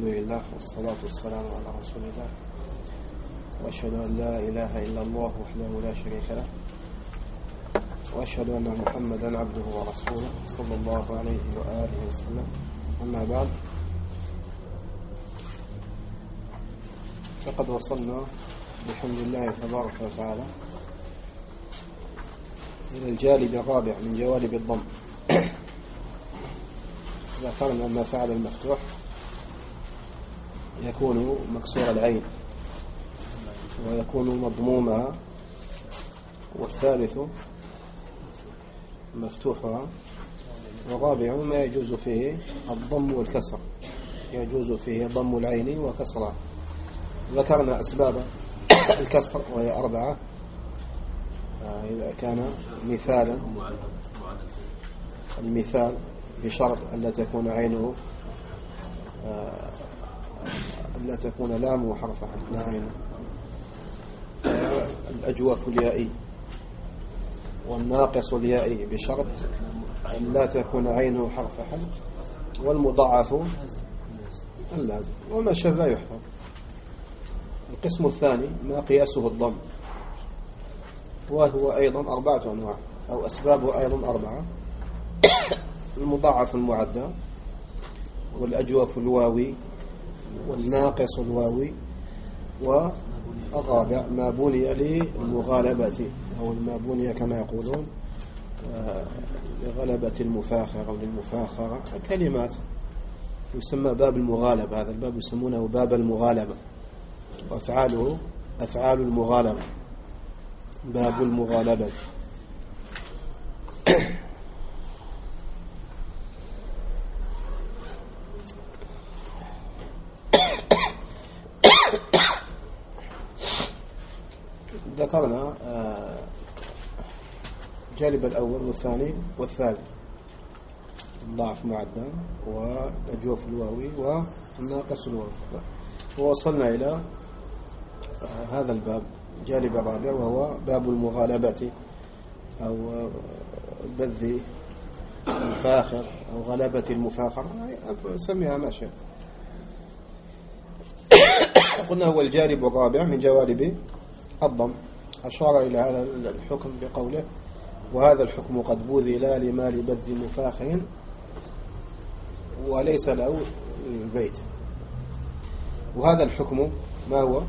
الحمد لله والصلاة والسلام على رسول الله، وأشهد أن لا إله إلا الله وحده لا شريك له، وأشهد أن محمدا عبده ورسوله صلى الله عليه وآله وسلم. أما بعد، فقد وصلنا بحمد الله تبارك وتعالى إلى الجانب الرابع من جوانب الضم. ذكرنا أن فعل المفتوح يكون مكسور العين ويكون مضمومها، والثالث مفتوحها، والرابع ما يجوز فيه الضم والكسر، يجوز فيه ضم العين وكسرها. ذكرنا أسباب الكسر وهي 4. إذا كان مثالا، المثال بشرط ألا تكون عينه ألا تكون لامه حرف حل، لا عينه. الأجوف اليائي والناقص اليائي بشرط ألا تكون عينه حرف حل، والمضاعف اللازم، وما شذ يحفظ. القسم الثاني ما قياسه الضم، وهو أيضا 4 أنواع، أو أسبابه أيضا 4. المضاعف المعدى، والأجوف الواوي، والناقص الواوي، والرابع ما بني للمغالبة، أو ما بني كما يقولون لغلبة المفاخر أو للمفاخرة. كلمات يسمى باب المغالبة، هذا الباب يسمونه باب المغالبة، وأفعاله أفعال المغالبة، باب المغالبة. ذكرنا الجانب الأول والثاني والثالث، الضعف معدى والأجوف الواوي والناقص الواوي، ووصلنا إلى هذا الباب الجانب الرابع، وهو باب المغالبة أو بذ المفاخر أو غلبة المفاخر، سميها ما شئت. قلنا هو الجانب الرابع من جوانب الضم. أشار إلى هذا الحكم بقوله: وهذا الحكم قد بذل لما لبذ مفاخر وليس له البيت. وهذا الحكم ما هو؟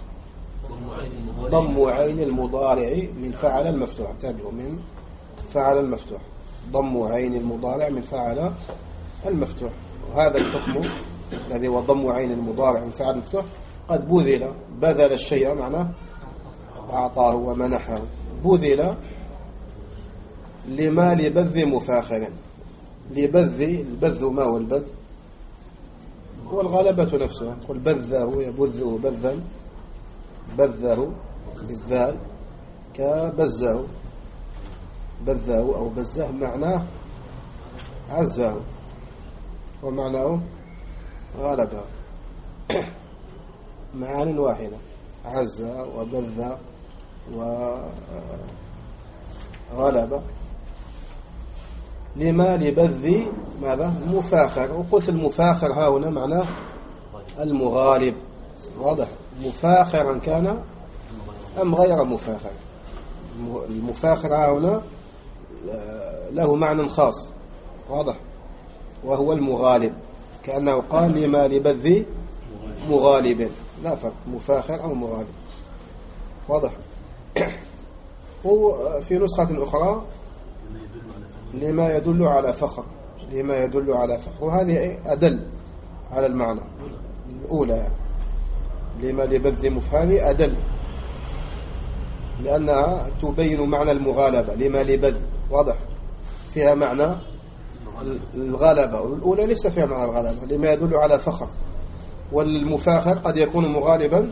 ضم عين المضارع من فعل المفتوح. تابعوا: من فعل المفتوح، ضم عين المضارع من فعل المفتوح. وهذا الحكم الذي هو ضم عين المضارع من فعل المفتوح قد بذل الشيء، معناه أعطاه ومنحه. بذل لما لبذ مفاخر، البذ ما هو البذ؟ هو الغلبة نفسها. قل بذه يبذه بذا، بذه بالذال، كبزه، بذه أو بزه معناه عزه، ومعناه غلبه. معان واحدة: عز وبذ وغلب. لما لبذ ماذا؟ المفاخر. وقلت المفاخر ها هنا معناه المغالب، واضح؟ مفاخرا كان أم غير مفاخر؟ المفاخر ها هنا له معنى خاص، واضح؟ وهو المغالب، كأنه قال لما لبذ مغالب، لا فرق، مفاخر أو مغالب، واضح؟ وفي نسخة أخرى لما يدل على فخر، لما يدل على فخر، وهذه أدل على المعنى الأولى. لما لبذ مفهذه أدل، لأنها تبين معنى المغالبة. لما لبذ واضح فيها معنى الغلبة، والأولى ليس فيها معنى الغلبة. لما يدل على فخر، والمفاخر قد يكون مغالبا،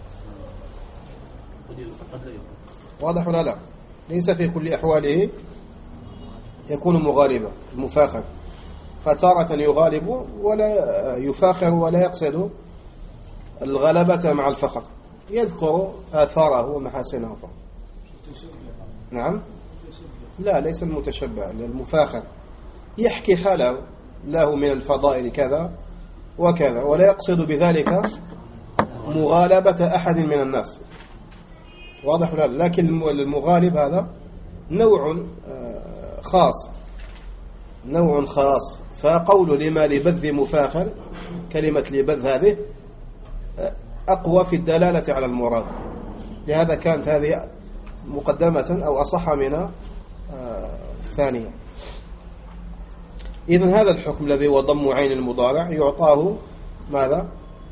واضح ولا لا؟ ليس في كل أحواله يكون مغالبا المفاخر، فتارة يغالب ولا يفاخر ولا يقصد الغلبة مع الفخر، يذكر آثاره ومحاسنه. نعم، لا، ليس المتشبه، المفاخر يحكي حاله له من الفضائل كذا، وكذا، ولا يقصد بذلك مغالبة أحد من الناس. واضح ولا لا؟ لكن المغالب هذا نوع خاص، نوع خاص. فقول لما لبذ مفاخر، كلمة لبذ هذه أقوى في الدلالة على المراد، لهذا كانت هذه مقدمة أو أصح من الثانية. إذن هذا الحكم الذي هو ضم عين المضارع يعطاه ماذا؟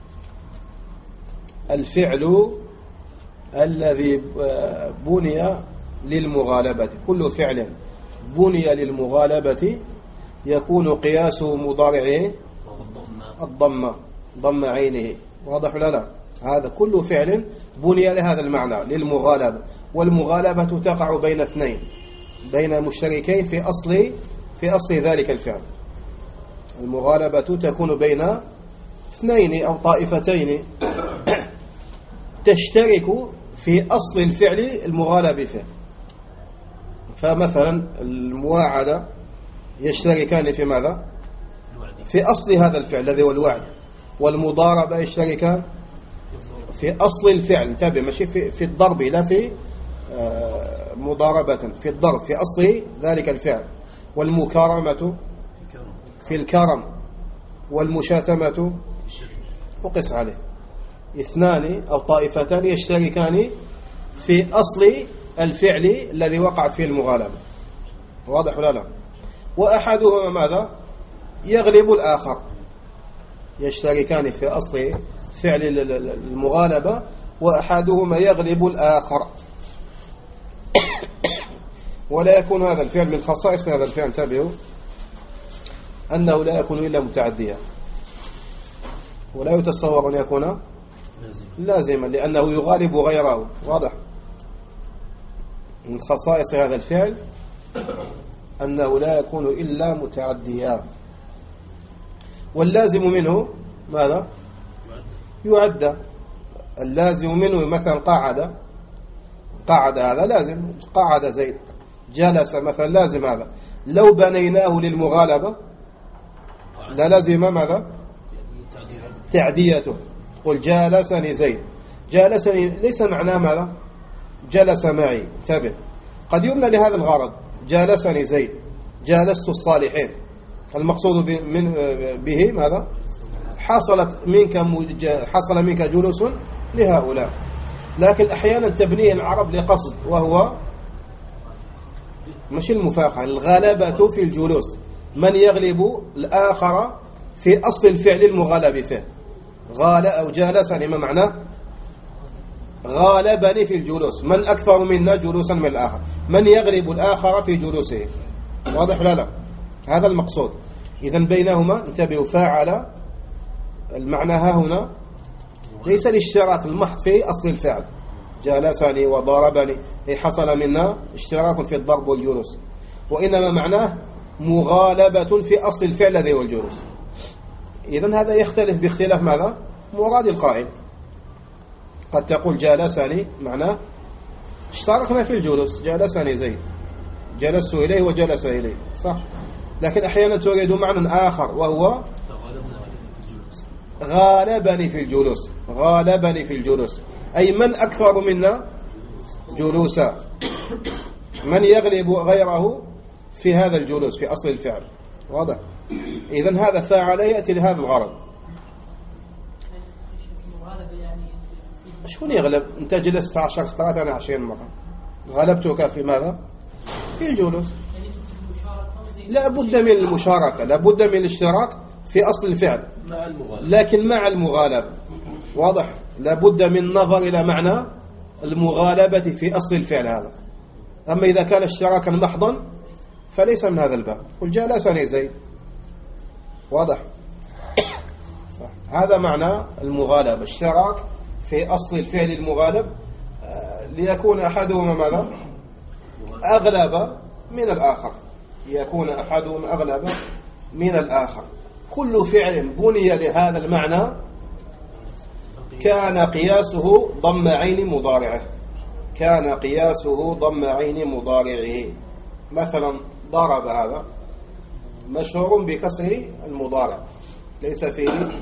الفعل الذي بني للمغالبة. كل فعل بني للمغالبة يكون قياسه مضارعه الضمة، ضم عينه. واضح ولا لا؟ هذا كل فعل بني لهذا المعنى للمغالبة، والمغالبة تقع بين اثنين، بين مشتركين في أصل ذلك الفعل. المغالبة تكون بين اثنين أو طائفتين تشترك في أصل الفعل المغالب فيه. فمثلا المواعدة يشتركان في ماذا؟ في أصل هذا الفعل الذي هو الوعد. والمضاربة يشتركان في أصل الفعل، انتبه، ماشي في الضرب، لا في مضاربة، في الضرب، في أصل ذلك الفعل. والمكارمة في الكرم، والمشاتمة وقس عليه. اثنان أو طائفتان يشتركان في أصل الفعل الذي وقعت فيه المغالبة. واضح ولا لا؟ وأحدهما ماذا؟ يغلب الآخر. يشتركان في أصل فعل المغالبة وأحدهما يغلب الآخر. ولا يكون هذا الفعل من خصائص هذا الفعل، انتبهوا، أنه لا يكون إلا متعديا، ولا يتصور أن يكون لازما، لأنه يغالب غيره. واضح؟ من خصائص هذا الفعل أنه لا يكون إلا متعديا. واللازم منه ماذا؟ يعد. اللازم منه مثلا قعد هذا لازم، قعد زيد، جلس مثلا لازم. هذا لو بنيناه للمغالبة لا لازم ماذا؟ تعديته. قل جالسني زيد، جالسني ليس معناه ماذا؟ جلس معي. انتبه، قد يبنى لهذا الغرض، جالسني زيد، جالست الصالحين، المقصود به ماذا؟ حصل منك جلوس لهؤلاء. لكن أحيانا تبنيه العرب لقصد، وهو مش المفاخرة، الغلبة في الجلوس. من يغلب الآخر في أصل الفعل المغالب فيه. غال أو جالسني، ما معناه؟ غالبني في الجلوس. من أكثر منا جلوسا من الآخر؟ من يغلب الآخر في جلوسه. واضح ولا لا؟ هذا المقصود. إذن بينهما انتبهوا، فاعل المعنى ها هنا ليس الاشتراك المحض في أصل الفعل، جالسني وضربني، حصل منا اشتراك في الضرب والجلوس، وإنما معناه مغالبة في أصل الفعل الذي هو الجلوس. إذن هذا يختلف باختلاف ماذا؟ مراد القائل. قد تقول جالسني معناه اشتركنا في الجلوس، جالسني زيد، جلست إليه وجلس إليه، صح؟ لكن أحيانا تريد معنى آخر، وهو غالبني في الجلوس. غالبني في الجلوس أي من أكثر منا جلوسا، من يغلب غيره في هذا الجلوس في أصل الفعل. واضح؟ إذن هذا فاعل يأتي لهذا الغرض. شكون يغلب؟ أنت جلست 10 خطرات، أنا 20 مرة، غلبتك في ماذا؟ في الجلوس. لا بد من المشاركة، لا بد من الاشتراك في أصل الفعل، لكن مع المغالبة. واضح؟ لا بد من النظر إلى معنى المغالبة في أصل الفعل هذا. أما إذا كان اشتراكا محضا فليس من هذا الباب. قل جالسني زيد. واضح؟ صح. هذا معنى المغالبة، اشتراك في أصل الفعل المغالب، ليكون أحدهما ماذا؟ أغلب من الآخر، ليكون أحدهما أغلب من الآخر. كل فعل بني لهذا المعنى كان قياسه ضم عين مضارعه، كان قياسه ضم عين مضارعه. مثلا ضرب، هذا مشهور بكسر المضارع، ليس فيه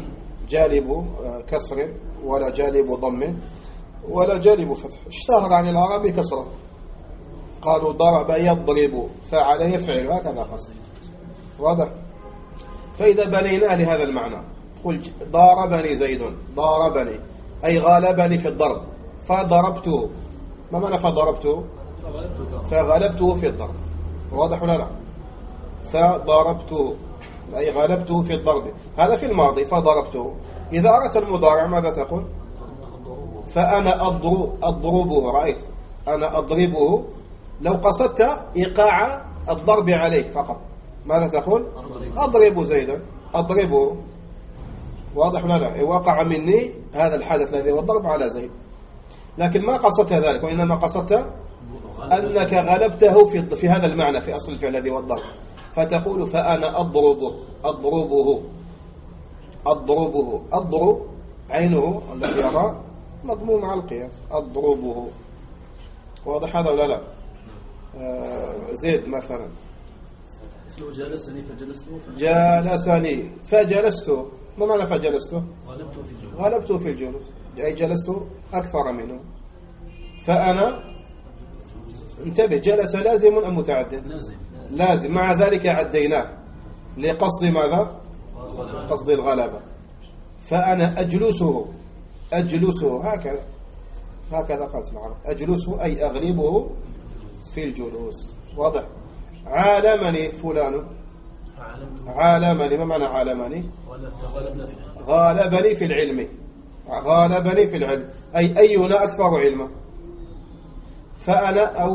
جالب كسر ولا جالب ضم ولا جالب فتح. اشتهر عن العرب كسره، قالوا ضرب يضرب، فعل يفعل، هكذا قصد. واضح؟ فإذا بنينا لهذا المعنى قل ضاربني زيد، ضاربني أي غالبني في الضرب، فضربته. ما معنى فضربته؟ فغلبته في الضرب. واضح ولا لا؟ فضربته أي غلبته في الضرب، هذا في الماضي. فضربته. إذا أردت المضارع ماذا تقول؟ فأنا أضربه. رأيت؟ أنا أضربه. لو قصدت إيقاع الضرب عليه فقط ماذا تقول؟ أضرب زيدا، أضربه. واضح ولا لا؟ وقع مني هذا الحدث الذي هو الضرب على زيد، لكن ما قصدت ذلك، وإنما قصدت أنك غلبته في هذا المعنى، في أصل الفعل الذي هو الضرب. فتقول فأنا أضربه، أضربه، أضربه. أضرب عينه التي يرى مضموم على القياس، أضربه. واضح هذا ولا لا؟ زيد مثلا جالسني فجلست، جالسني فجلست. ما معنى فجلست؟ غلبته في الجلوس، أي جلست أكثر منه. فأنا انتبه، جلس لازم أم متعد؟ لازم. مع ذلك عديناه لقصد ماذا؟ قصد الغلبة. فأنا أجلسه، أجلسه هكذا قالت العرب، أجلسه أي أغلبه في الجلوس. واضح؟ عالمني فلان، عالمني. ما معنى عالمني؟ غالبني في العلم، غالبني في العلم أي أينا أكثر علما. فأنا أو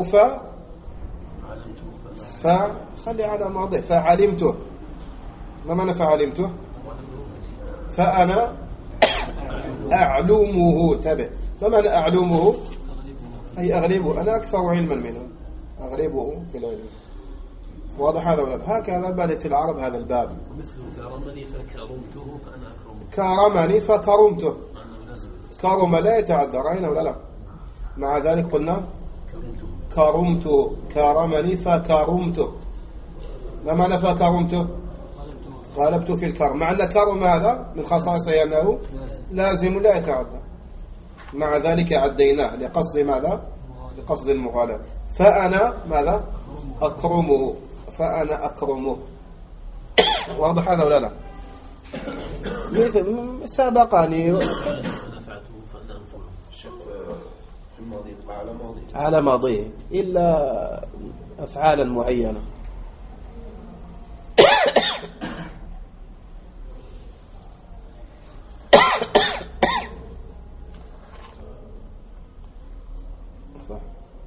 فخلي على ماضي، فعلمته. ما معنى فعلمته؟ فأنا أعلمه. تبه، ما معنى أعلمه؟ أي أغلبه، أنا أكثر علما منه، أغلبه في العلم. واضح هذا ولا؟ هكذا بنت العرب هذا الباب. مثل كرمني فكرمته فأنا أكرمه. كرمني فكرمته، كرم لا يتعذر، رأينا ولا لا؟ مع ذلك قلنا كرمت، كرمني فكرمته. ما معنى فكرمته؟ غلبت في الكرم. مع أن كرم هذا من خصائصه أنه لازم لا يتعذر، مع ذلك عديناه لقصد ماذا؟ لقصد المغالبة. فأنا ماذا؟ أكرمه، فأنا أكرمه. واضح هذا ولا لا؟ سابقني على ماضيه إلا أفعالا معينة. صح.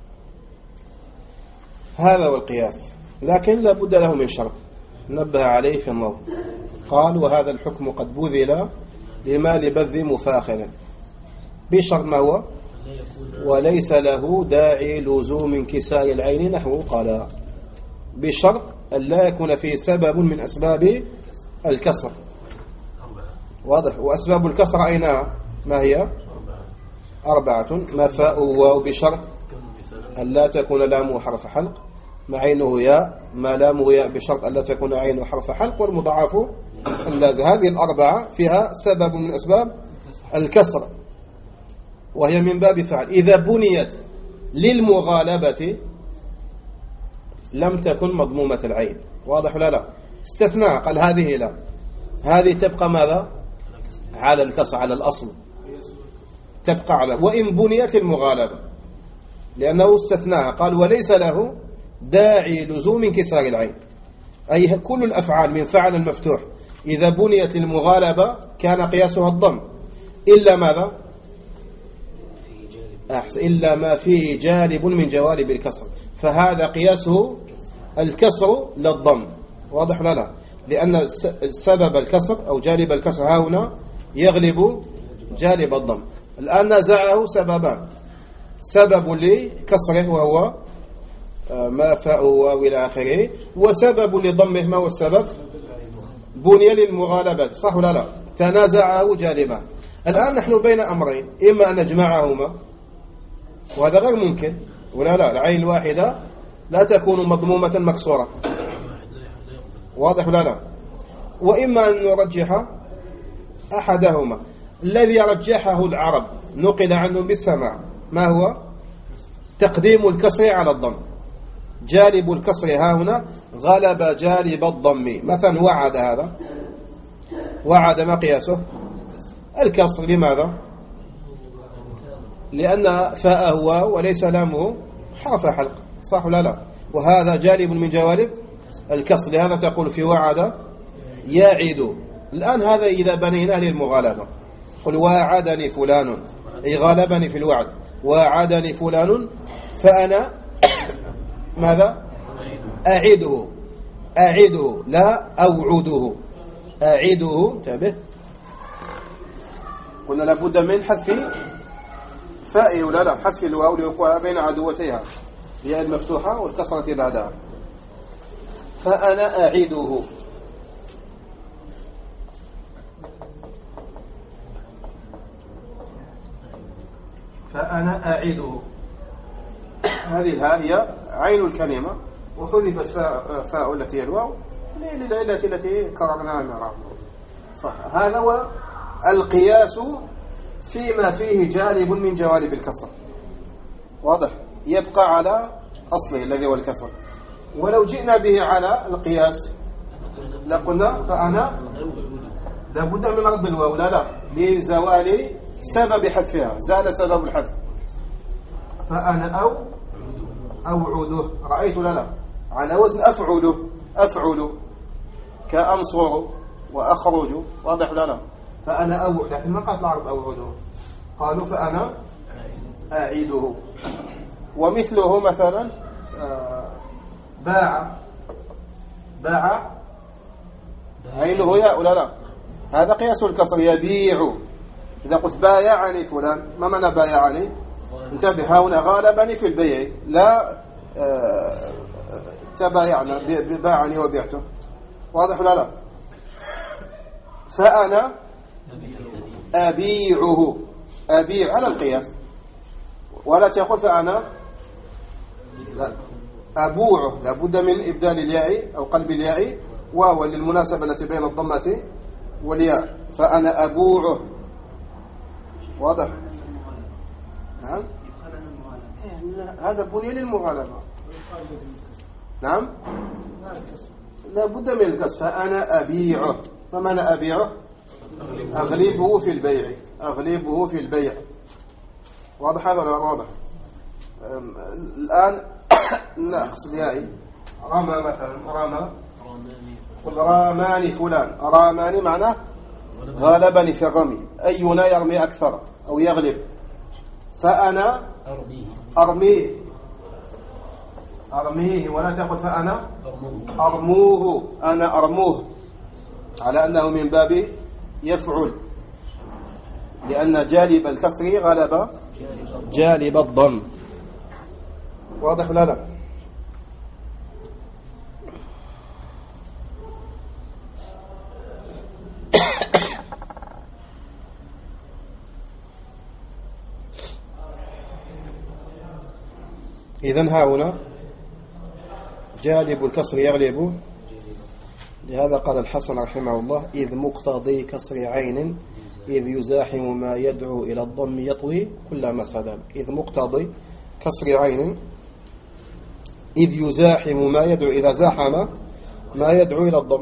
هذا هو القياس، لكن لا بد له من شرط نبه عليه في النظم. قال وهذا الحكم قد بذل لما لبذ مفاخر بشرط ما هو؟ وليس له داعي لزوم انكسار العين نحو قال، بشرط أن لا يكون فيه سبب من أسباب الكسر. واضح؟ وأسباب الكسر أينها؟ ما هي؟ 4. ما فاء واو بشرط أن لا تكون لامه حرف حلق، ما عينه ياء، ما لامه ياء بشرط أن لا تكون عينه حرف حلق، والمضاعف اللازم. هذه 4 فيها سبب من أسباب الكسر، وهي من باب فعل. إذا بنيت للمغالبة لم تكن مضمومة العين. واضح ولا لا؟ استثناء، قال هذه لا، هذه تبقى ماذا؟ على الكسر، على الأصل تبقى على. وإن بنيت المغالبة، لأنه استثناء، قال وليس له داعي لزوم انكسار العين، أي كل الأفعال من فعل المفتوح إذا بنيت المغالبة كان قياسها الضم، إلا ماذا؟ إلا ما فيه جالب من جوالب الكسر، فهذا قياسه الكسر للضم. واضح ولا لا؟ لأن سبب الكسر أو جالب الكسر ها هنا يغلب جالب الضم. الآن نزعه سببان، سبب لكسره وهو ما فاء واو إلى آخره، وسبب لضمه ما هو السبب؟ بني للمغالبة. صح ولا لا؟ تنازعه جالبا. الآن نحن بين أمرين، إما أن نجمعهما وهذا غير ممكن ولا لا، العين الواحدة لا تكون مضمومة مكسورة. واضح ولا لا؟ وإما أن نرجح أحدهما الذي رجحه العرب نقل عنهم بالسماع ما هو؟ تقديم الكسر على الضم. جالب الكسر ها هنا غلب جالب الضم. مثلا وعد، هذا وعد ما قياسه؟ الكسر. لماذا؟ لأن فاءه واو وليس لامه حرف حلق، صح ولا لا؟ وهذا جالب من جوالب الكسر، لهذا تقول في وعد يعد. الآن هذا إذا بنيناه للمغالبة، قل واعدني فلان، أي غالبني في الوعد، واعدني فلان فأنا ماذا؟ أعده. أعده لا أوعده. أعده. انتبه، قلنا لابد من حذف فاء ولا لا؟ حذف الواو لوقوعها بين عدوتيها، هي المفتوحة والكسرة بعدها. فأنا أعده. فأنا أعده. هذه الهاء هي عين الكلمة، وحذفت فاء التي هي الواو للعلة التي كررناها المرة. صح. هذا هو القياس فيما فيه جالب من جوالب الكسر. واضح؟ يبقى على أصله الذي هو الكسر. ولو جئنا به على القياس لقلنا فأنا لابد من رد الواو، لا لزوال سبب حذفها، زال سبب الحذف. فأنا أوعده. رأيت لا على وزن أفعل كأنصر وأخرج. واضح لا؟ فأنا أوعد، لكن ما قالت العرب أوعده، قالوا فأنا أعيده. ومثله مثلا باع عينه ياء ولا لا؟ هذا قياس الكسر. يبيع. إذا قلت بايعني فلان، ما معنى بايعني؟ انتبه، هنا غالبني في البيع، لا تبايعنا، باعني وبيعته. واضح ولا لا؟ فأنا أبيعه. أبيع على القياس، ولا تقول فأنا لا أبوعه، لابد من إبدال الياء أو قلب الياء واو للمناسبة التي بين الضمة والياء. فأنا أبوعه. واضح؟ نعم. هذا بني للمغالبة. نعم. لابد من الكسر. فأنا أبيعه. فما أنا أبيعه؟ أغلبه في البيع. أغلبه في البيع. واضح هذا ولا واضح؟ الآن ناقص الياء. رمى مثلا، رمى، قل راماني فلان. راماني معناه غالبني في الرمي. أينا يرمي أكثر أو يغلب؟ فأنا أرميه، ولا تقل فأنا أرموه. أنا أرموه، على أنه من باب يفعل، لأن جالب الكسر غلب جالب الضم. واضح ولا لا؟ إذن ها هنا جالب الكسر يغلب. لهذا قال الحسن رحمه الله: إذ مقتضي كسر عين إذ يزاحم ما يدعو إلى الضم يطوي كل مسدل. إذ مقتضي كسر عين إذ يزاحم ما يدعو، إذا زاحم ما يدعو إلى الضم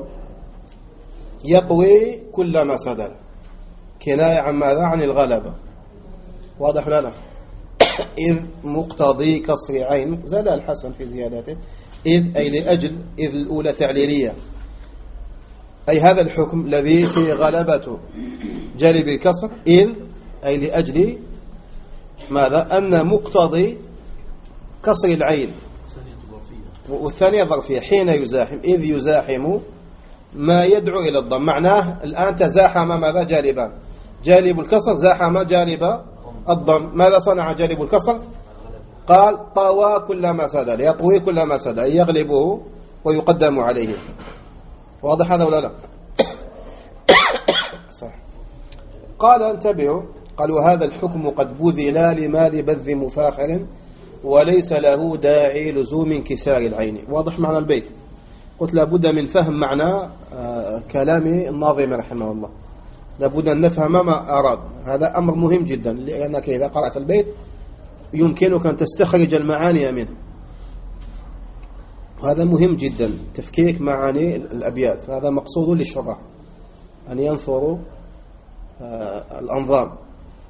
يطوي كل مسدل. كناية عن ماذا؟ عن الغلبة. واضح ولا لا؟ إذ مقتضي كسر عين، زاد الحسن في زيادته. إذ أي لأجل، إذ الأولى تعليلية، أي هذا الحكم الذي في غلبة جالب الكسر. إذ أي لأجل ماذا؟ أن مقتضي كسر العين، والثانية ظرفية، حين يزاحم، إذ يزاحم ما يدعو إلى الضم. معناه الآن تزاحم ماذا؟ جالبان. جالب الكسر زاحم جالب الضم. ماذا صنع جالب الكسر؟ قال طوى كل ما سدل، يطوي كل ما سدل، أي يغلبه ويقدم عليه. واضح هذا ولا لا؟ صح. قال انتبهوا، قال: وهذا الحكم قد بذل لمال بذ مفاخر وليس له داعي لزوم انكسار العين. واضح معنى البيت؟ قلت لابد من فهم معنى كلام الناظم رحمه الله. لابد أن نفهم ما أراد. هذا أمر مهم جدا، لأنك إذا قرأت البيت يمكنك أن تستخرج المعاني منه. هذا مهم جدا، تفكيك معاني الأبيات. هذا مقصود للشرح أن ينثروا الأنظام.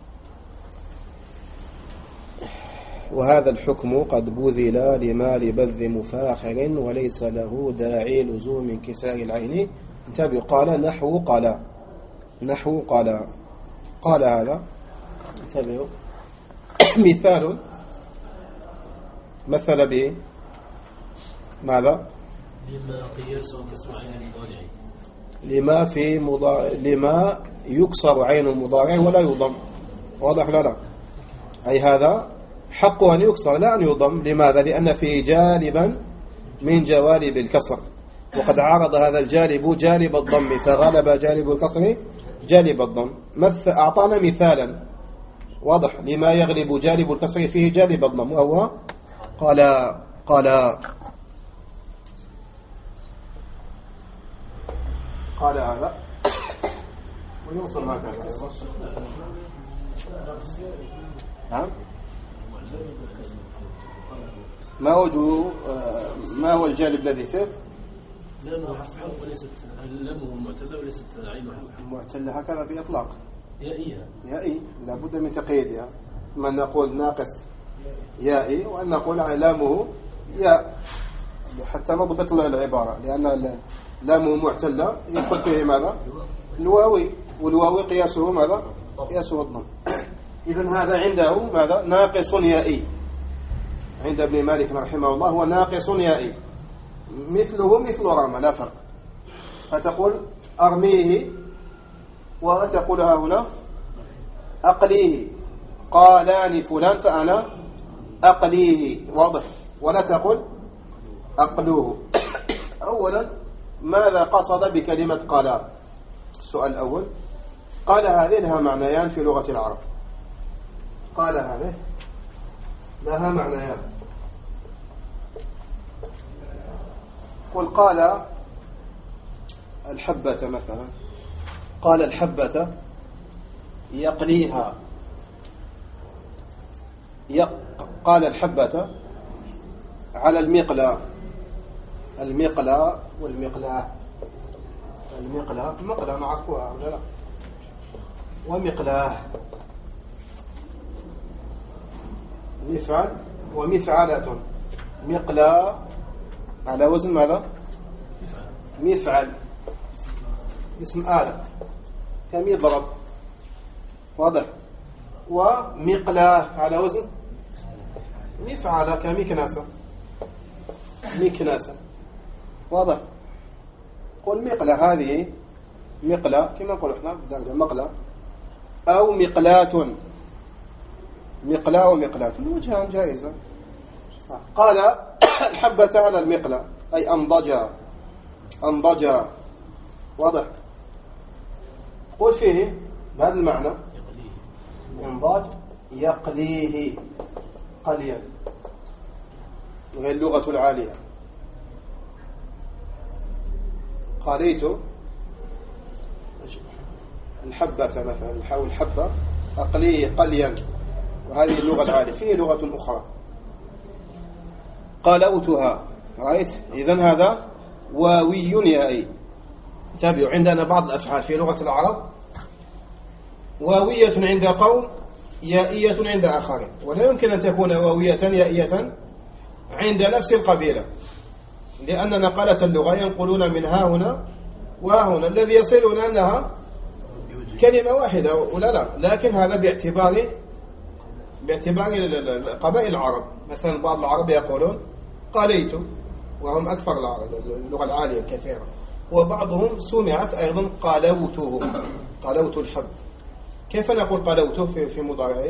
وهذا الحكم قد بذل لما لبذ مفاخر وليس له داعي لزوم انكسار العين. انتبه، قال نحو قال، نحو قال، قال هذا انتبهوا مثال مثل به ماذا؟ لما قياس كسر عين المضارع، لما في لما يكسر عين المضارع ولا يضم. واضح لا؟ أي هذا حق أن يكسر لا أن يضم. لماذا؟ لأن فيه جالبا من جوالب الكسر، وقد عارض هذا الجالب جالب الضم، فغلب جالب الكسر جالب الضم. أعطانا مثالا واضح لما يغلب جالب الكسر فيه جالب الضم، وهو قال هذا ويوصل هكذا. نعم. ما هو الجانب الذي فيه؟ لامه حرف وليست لامه معتلة وليست عينه حرف. معتلة هكذا بإطلاق يائية، يائي، لا بد من تقييدها. ما نقول ناقص يائي، وأن نقول لامه ياء حتى نضبط العبارة، لأن لامه معتلة يدخل فيه ماذا؟ الواوي، والواوي قياسه ماذا؟ قياسه الضم. إذن هذا عنده ماذا؟ ناقص يائي. عند ابن مالك رحمه الله هو ناقص يائي، مثله مثل رمى لا فرق. فتقول أرميه، وتقولها هنا أقليه. قالان فلان فأنا أقليه، واضح؟ ولا تقول أقلوه. أولا ماذا قصد بكلمة قال؟ السؤال الأول، قال هذه لها معنيان في لغة العرب. قال هذه لها معنيان. قل قال الحبة مثلا، قال الحبة يقليها، قال الحبة على المقلاة. المقلاة والمقلاة، المقلاة مقلاة نعرفها ولا لا؟ ومقلاة مفعل ومفعلة. مقلاة على وزن ماذا؟ مفعل، اسم آلة كمضرب، واضح؟ ومقلاة على وزن مفعلة كمكناسة، مكناسة، واضح؟ قل مقلة، هذه مقلة كما نقول احنا بدرجة مقلة أو مقلاة. مقلاة ومقلاة وجهان جائزة. صح. قال الحبة على المقلة أي أنضجا، واضح؟ قل فيه بهذا المعنى انضاج، يقليه قليا، غير اللغة العالية. قاليت الحبة مثلا، أو الحبة أقليه قليا، وهذه اللغة العالية. فيه لغة أخرى قالوتها، رأيت؟ إذن هذا واوي يائي. تابعوا، عندنا بعض الأفعال في لغة العرب واوية عند قوم، يائية عند آخرين، ولا يمكن أن تكون واوية يائية عند نفس القبيلة، لأن نقلة اللغة ينقلون من ها هنا وها هنا، الذي يصلنا أنها كلمة واحدة ولا لا. لكن هذا باعتبار قبائل العرب. مثلا بعض العرب يقولون قاليت، وهم أكثر العرب اللغة العالية الكثيرة، وبعضهم سمعت أيضا قالوته، قالوت الحب. كيف نقول قالوته في مضارعه؟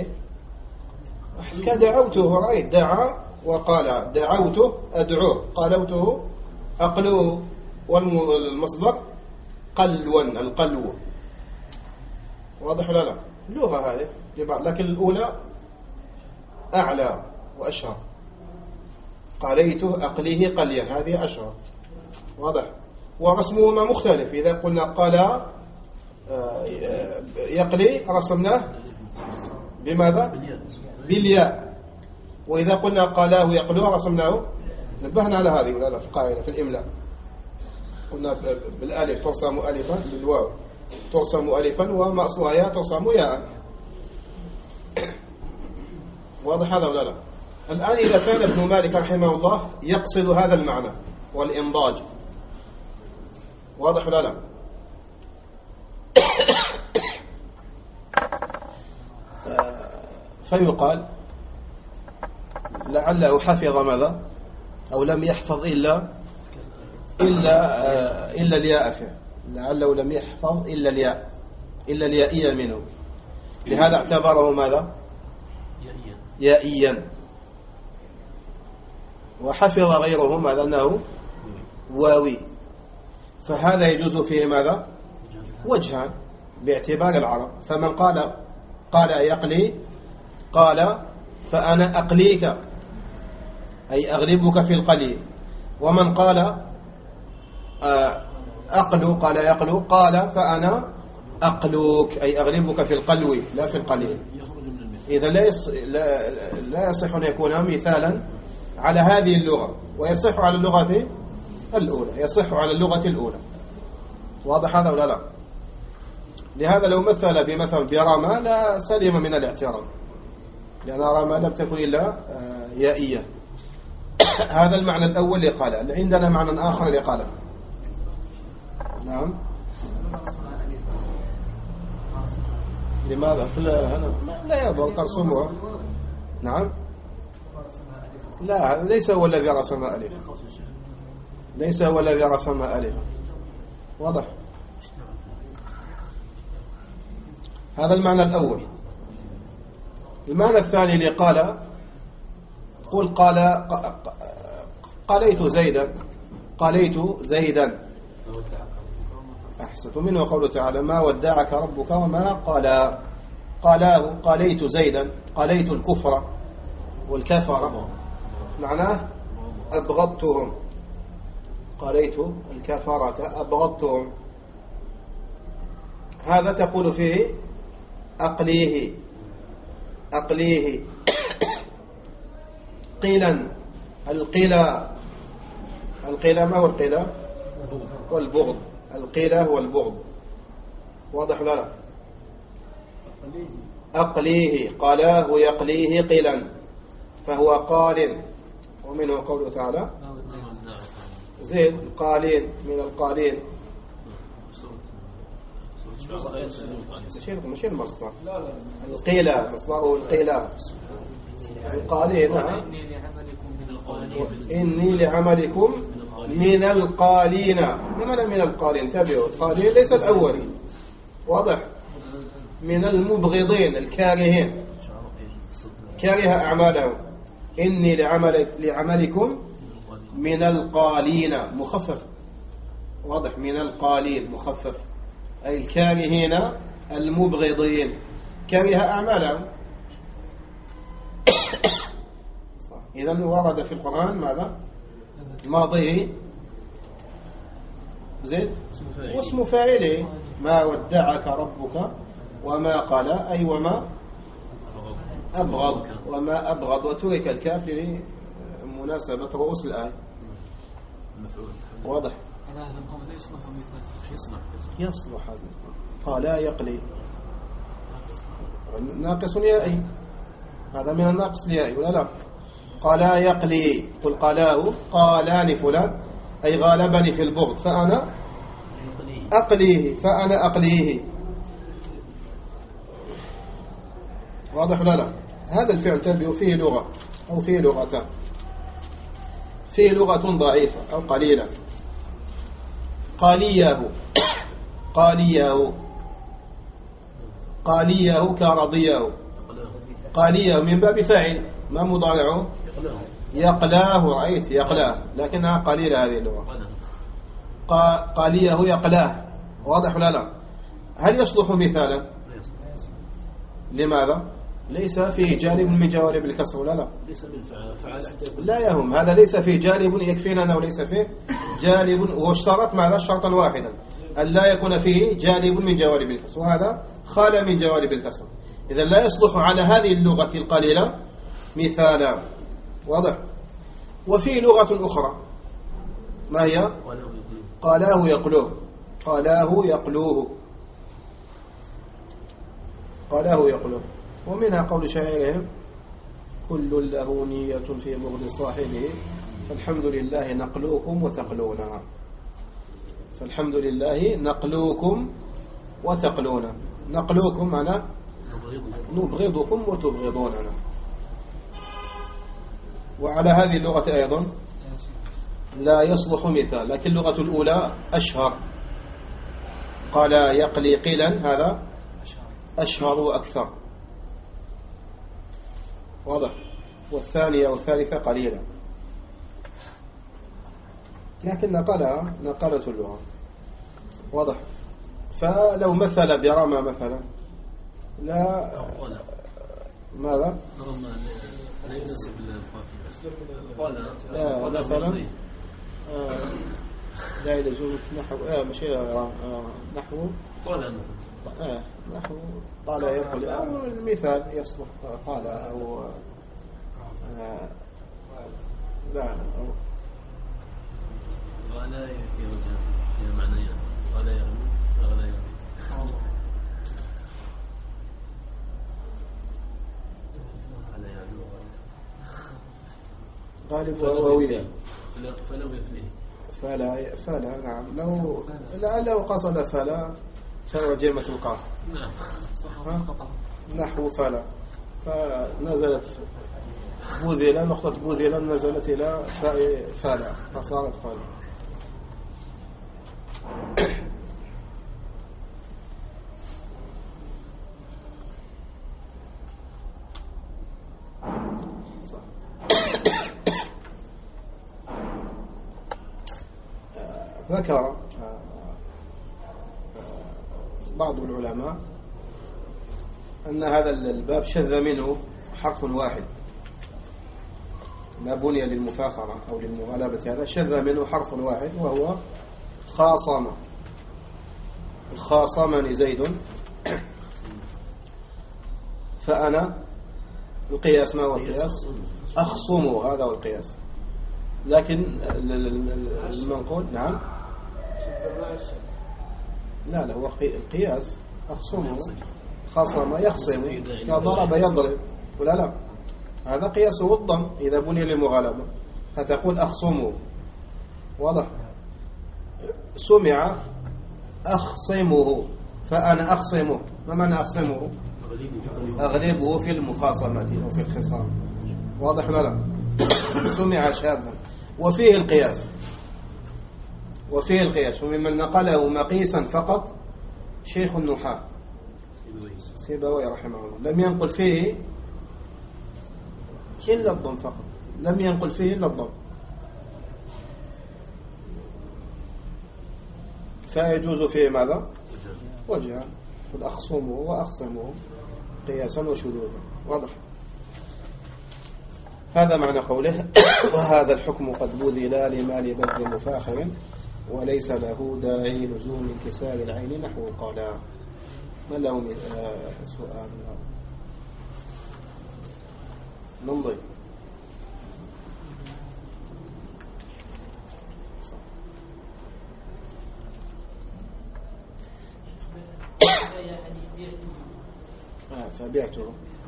كدعوته، رأيت؟ دعا وقال، دعوته أدعوه، قالوته أقلوه، والمصدر قلوا، القلو، واضح ولا لا؟ اللغة هذه لكن الأولى أعلى وأشهر. قاليته أقليه قليا، هذه أشهر، واضح؟ ورسمهما مختلف. إذا قلنا قال يقلي رسمناه بماذا؟ بالياء. وإذا قلنا قالاه يقلو رسمناه، نبهنا على هذه ولا لا؟ في القاعدة في الإملاء قلنا بالالف ترسم الفا، بالواو ترسم الفا، وما اصلها ياء ترسم ياء. واضح هذا ولا لا؟ الآن إذا كان ابن مالك رحمه الله يقصد هذا المعنى والإنضاج، واضح ولا لا؟ فيقال لعله حفظ ماذا؟ أو لم يحفظ إلا الياء فيه، لعله لم يحفظ إلا الياء، إلا اليائية منه، لهذا اعتبره ماذا؟ يائيا. وحفظ غيره ماذا؟ أنه واوي. فهذا يجوز فيه ماذا؟ وجهان باعتبار العرب. فمن قال يقلي قال فأنا أقليك أي أغلبك في القليل. ومن قال أقلو قال يقلو قال فأنا أقلوك أي أغلبك في القلو لا في القليل. إذا لا يصح أن يكون مثالا على هذه اللغة، ويصح على اللغة الأولى، يصح على اللغة الأولى. واضح هذا ولا لا؟ لهذا لو مثل بمثل برمى لا سلم من الاعتراض، لأن رمى لم تكن إلا يائية. هذا المعنى الأول لقال. عندنا معنى آخر لقال. نعم. لماذا؟ لا يضر ترسمها. نعم. لا، ليس هو الذي رسم ألف، ليس هو الذي رسم ألف. واضح؟ هذا المعنى الأول. المعنى الثاني لقال، قل قاليت زيدا، قاليت زيدا. أحسنت. منه قوله تعالى ما ودعك ربك وما قالا. قالاه قاليت زيدا، قاليت الكفر والكفر، معناه أبغضتهم. قاليت الكفرة أبغضتهم. هذا تقول فيه أقليه، أقليه. قيلا، القيلا، القيلا ما هو القيلا؟ والبغض. القيلا هو البغض. واضح ولا لا؟ أقليه، قالاه يقليه قيلا، فهو قال. ومنه قوله تعالى زيد قالين، من القالين. مش المصدر، القيلا مصدره القيلا. القالين. إني لعملكم من القالين. لماذا من القالين؟ انتبهوا، القالين ليس الأولي. واضح؟ من المبغضين الكارهين، كاره أعمالهم. إني لعملكم من القالين، مخفف. واضح؟ من القالين مخفف، أي الكارهين المبغضين، كاره أعمالهم. إذن ورد في القرآن ماذا؟ ماضيه زيد واسم فاعله. ما ودعك ربك وما قال، أي وما أبغض، وما أبغض. وترك الكاف لمناسبة رؤوس الآية. واضح؟ على هذا القول لا يصلح مثال. يصلح هذا. قال يقلي ناقص يائي، هذا من الناقص اليائي ولا لا؟ قال يقلي، قل قالاه قالان فلان أي غالبني في البغض، فأنا أقليه، فأنا أقليه. واضح ولا لا؟ هذا الفعل تنبه فيه لغة أو فيه لغتان، فيه لغة ضعيفة أو قليلة. قاليه، قاليه، قاليه كرضيه. قاليه من باب فاعل، ما مضارعه؟ يقلاه. رأيت؟ يقلاه، لكنها قليلة هذه اللغة. قاليه يقلاه. واضح ولا لا؟ هل يصلح مثالا؟ لماذا؟ ليس فيه جانب من جوانب الكسر ولا لا؟ ليس بالفعل لا يهم، هذا ليس فيه جانب، يكفينا أنه ليس فيه جانب. واشترط ماذا؟ شرطا واحدا، أن لا يكون فيه جانب من جوانب الكسر، وهذا خال من جوانب الكسر. إذا لا يصلح على هذه اللغة القليلة مثالا. واضح؟ وفي لغة أخرى ما هي؟ قالاه يقلوه. قالاه يقلوه. قالاه يقلوه. ومنها قول شاعرهم: كل له نية في بغض صاحبه فالحمد لله نقلوكم وتقلونا. فالحمد لله نقلوكم وتقلونا. نقلوكم معناه نبغضكم وتبغضوننا. وعلى هذه اللغة أيضا لا يصلح مثال، لكن اللغة الأولى أشهر. قال يقلي قيلا، هذا أشهر وأكثر. واضح؟ والثانية والثالثة قليلا، لكن نقلة اللغة. واضح؟ فلو مثل برمى مثلا لا ماذا؟ لا يناسب مثلا لا يلزمك نحو مشي نحو نحو قال يقول، أو المثال يصلح قال أو لا غلا يأتي وجه معنى غلا يغني غلا يغني غالب وهوية. فلو يفليه فلا نعم، لو قصد فلا ترجمة القاف. نعم نحو فنزلت بوذلا، نقطة بوذلا نزلت إلى فلا فصارت قال. ذكر بعض العلماء أن هذا الباب شذ منه حرف واحد، ما بني للمفاخرة أو للمغالبة، هذا شذ منه حرف واحد وهو خاصم. الخاصمني زيد، فأنا القياس ما هو القياس؟ أخصم، هذا هو القياس. لكن المنقول نعم لا هو القياس أخصمه، خصم يخصم، كضرب يضرب، ولا لا؟ هذا قياسه الضم إذا بني للمغالبة، فتقول أخصمه. واضح؟ سمع أخصمه، فأنا أخصمه. ما معنى أخصمه؟ أغلبه في المخاصمة أو في الخصام. واضح ولا لا؟ سمع شاذا. وفيه القياس، وممن نقله مقيسا فقط شيخ النحاة سيبوي رحمه الله، لم ينقل فيه إلا الضم فقط، لم ينقل فيه إلا الضم، فيجوز فيه ماذا؟ وجهان، أخصمه وأخصمه قياسا وشذوذا. واضح؟ هذا معنى قوله وهذا الحكم قد بذل لما لبذل مفاخر وليس له داعي لزوم انكسار العين نحو قال. ما له سؤال؟ نمضي. فبعته،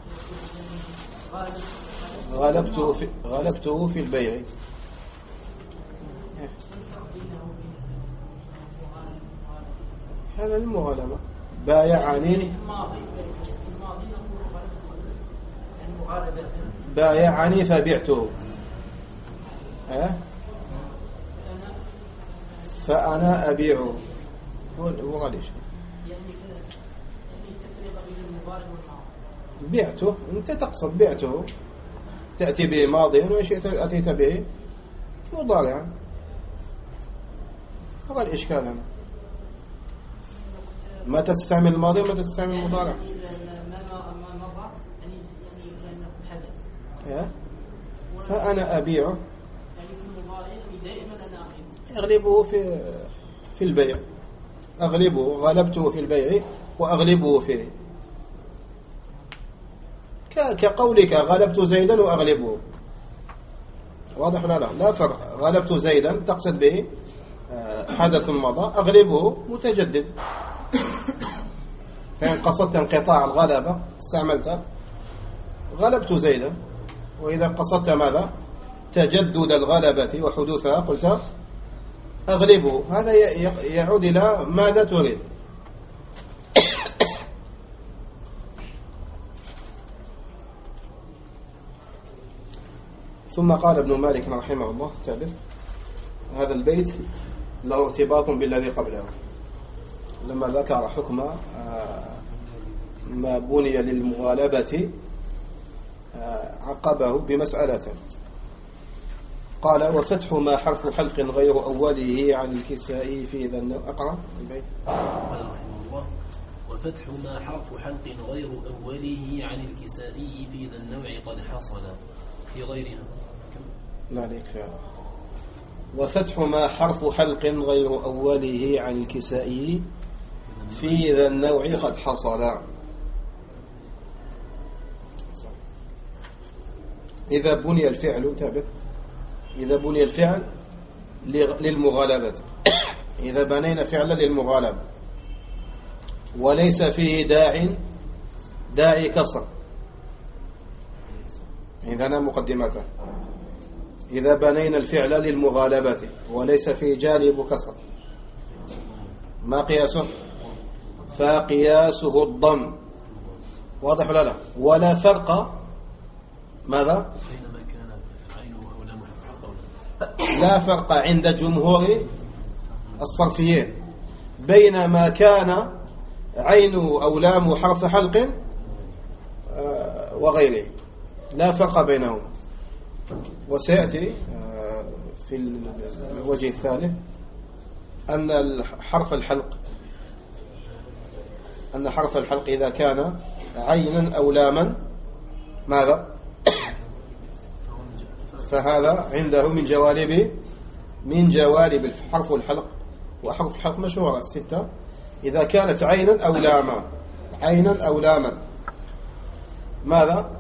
غلبته في البيع. هذا المغالبة. بايعني فبعته، فأنا أبيعه. وغاليش بعته، أنت تقصد بعته، تأتي به ماضيا وشئت أتيت به مضارعا، هذا الإشكال هنا. متى تستعمل الماضي ومتى تستعمل المضارع؟ فأنا أبيعه أغلبه في البيع، أغلبه، غلبته في البيع وأغلبه فيه، كقولك غلبت زيدا وأغلبه. واضح؟ لا فرق. غلبت زيدا تقصد به حدث مضى، أغلبه متجدد. فإن قصدت انقطاع الغلبة استعملت غلبت زيدا، وإذا قصدت ماذا؟ تجدد الغلبة وحدوثها قلت أغلبه. هذا يعود إلى ماذا تريد. ثم قال ابن مالك رحمه الله تابع: هذا البيت له ارتباط بالذي قبله، لما ذكر حكم ما بني للمغالبة عقبه بمسألة، قال: وفتح ما حرف حلق غير أوله عن الكساء في ذا النوع. أقرأ البيت. قال رحمه الله: وفتح ما حرف حلق غير أوله عن الكسائي في ذا النوع قد حصل في غيرها. لا عليك فعلا. وفتح ما حرف حلق غير أوله عن الكسائي في ذا النوع قد حصل. إذا بني الفعل تابع، إذا بني الفعل للمغالبة، إذا بنينا فعلا للمغالبة وليس فيه داعي كسر. إذا مقدمته: إذا بنينا الفعل للمغالبة وليس فيه جانب كسر، ما قياسه؟ فقياسه الضم. واضح ولا لا؟ ولا فرق ماذا؟ لا فرق عند جمهور الصرفيين بين ما كان عينه أو لام حرف حلق وغيره، لا فرق بينهم. وسيأتي في الوجه الثالث أن حرف الحلق إذا كان عينا أو لاما ماذا؟ فهذا عنده من جوالب حرف الحلق. وحرف الحلق مشهورة الستة. إذا كانت عينا أو لاما ماذا؟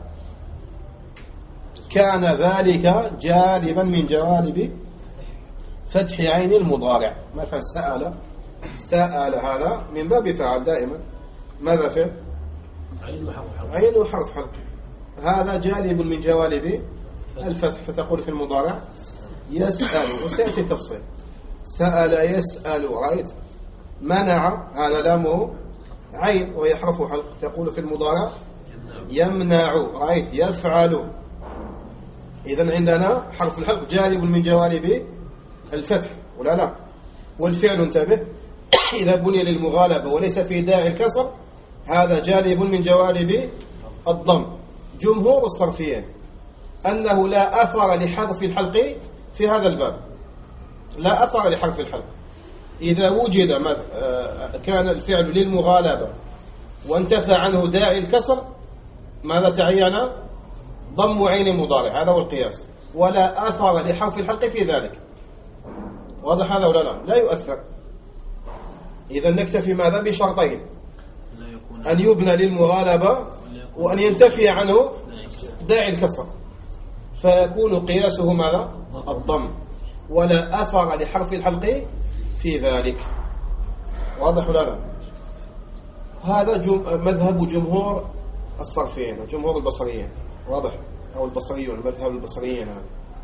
كان ذلك جالبا من جوالب فتح عين المضارع. مثلا سأل هذا من باب فعل دائما، ماذا فعل؟ عين وحرف حلق. هذا جالب من جوالب الفتح، فتقول في المضارع يسأل، وسيأتي التفصيل. سأل يسأل، رأيت؟ منع، هذا لامه عين وهي حرف حلق، تقول في المضارع يمنع، رأيت؟ يفعل. إذن عندنا حرف الحلق جالب من جوالب الفتح ولا لا؟ والفعل انتبه إذا بني للمغالبة وليس في داعي الكسر هذا جالب من جوالب الضم. جمهور الصرفيين أنه لا أثر لحرف الحلق في هذا الباب، لا أثر لحرف الحلق. إذا وجد كان الفعل للمغالبة وانتفى عنه داعي الكسر ماذا تعين؟ ضم عين مضارع، هذا هو القياس. ولا أثر لحرف الحلق في ذلك. واضح هذا ولا لا؟ لا يؤثر. إذا نكتفي ماذا؟ بشرطين: أن يبنى للمغالبة وأن ينتفي عنه داعي الكسر، فيكون قياسه ماذا؟ الضم. ولا أثر لحرف الحلق في ذلك. واضح ولا لا؟ هذا مذهب جمهور الصرفيين وجمهور البصريين. واضح؟ أو البصريون، مذهب البصريين هذا.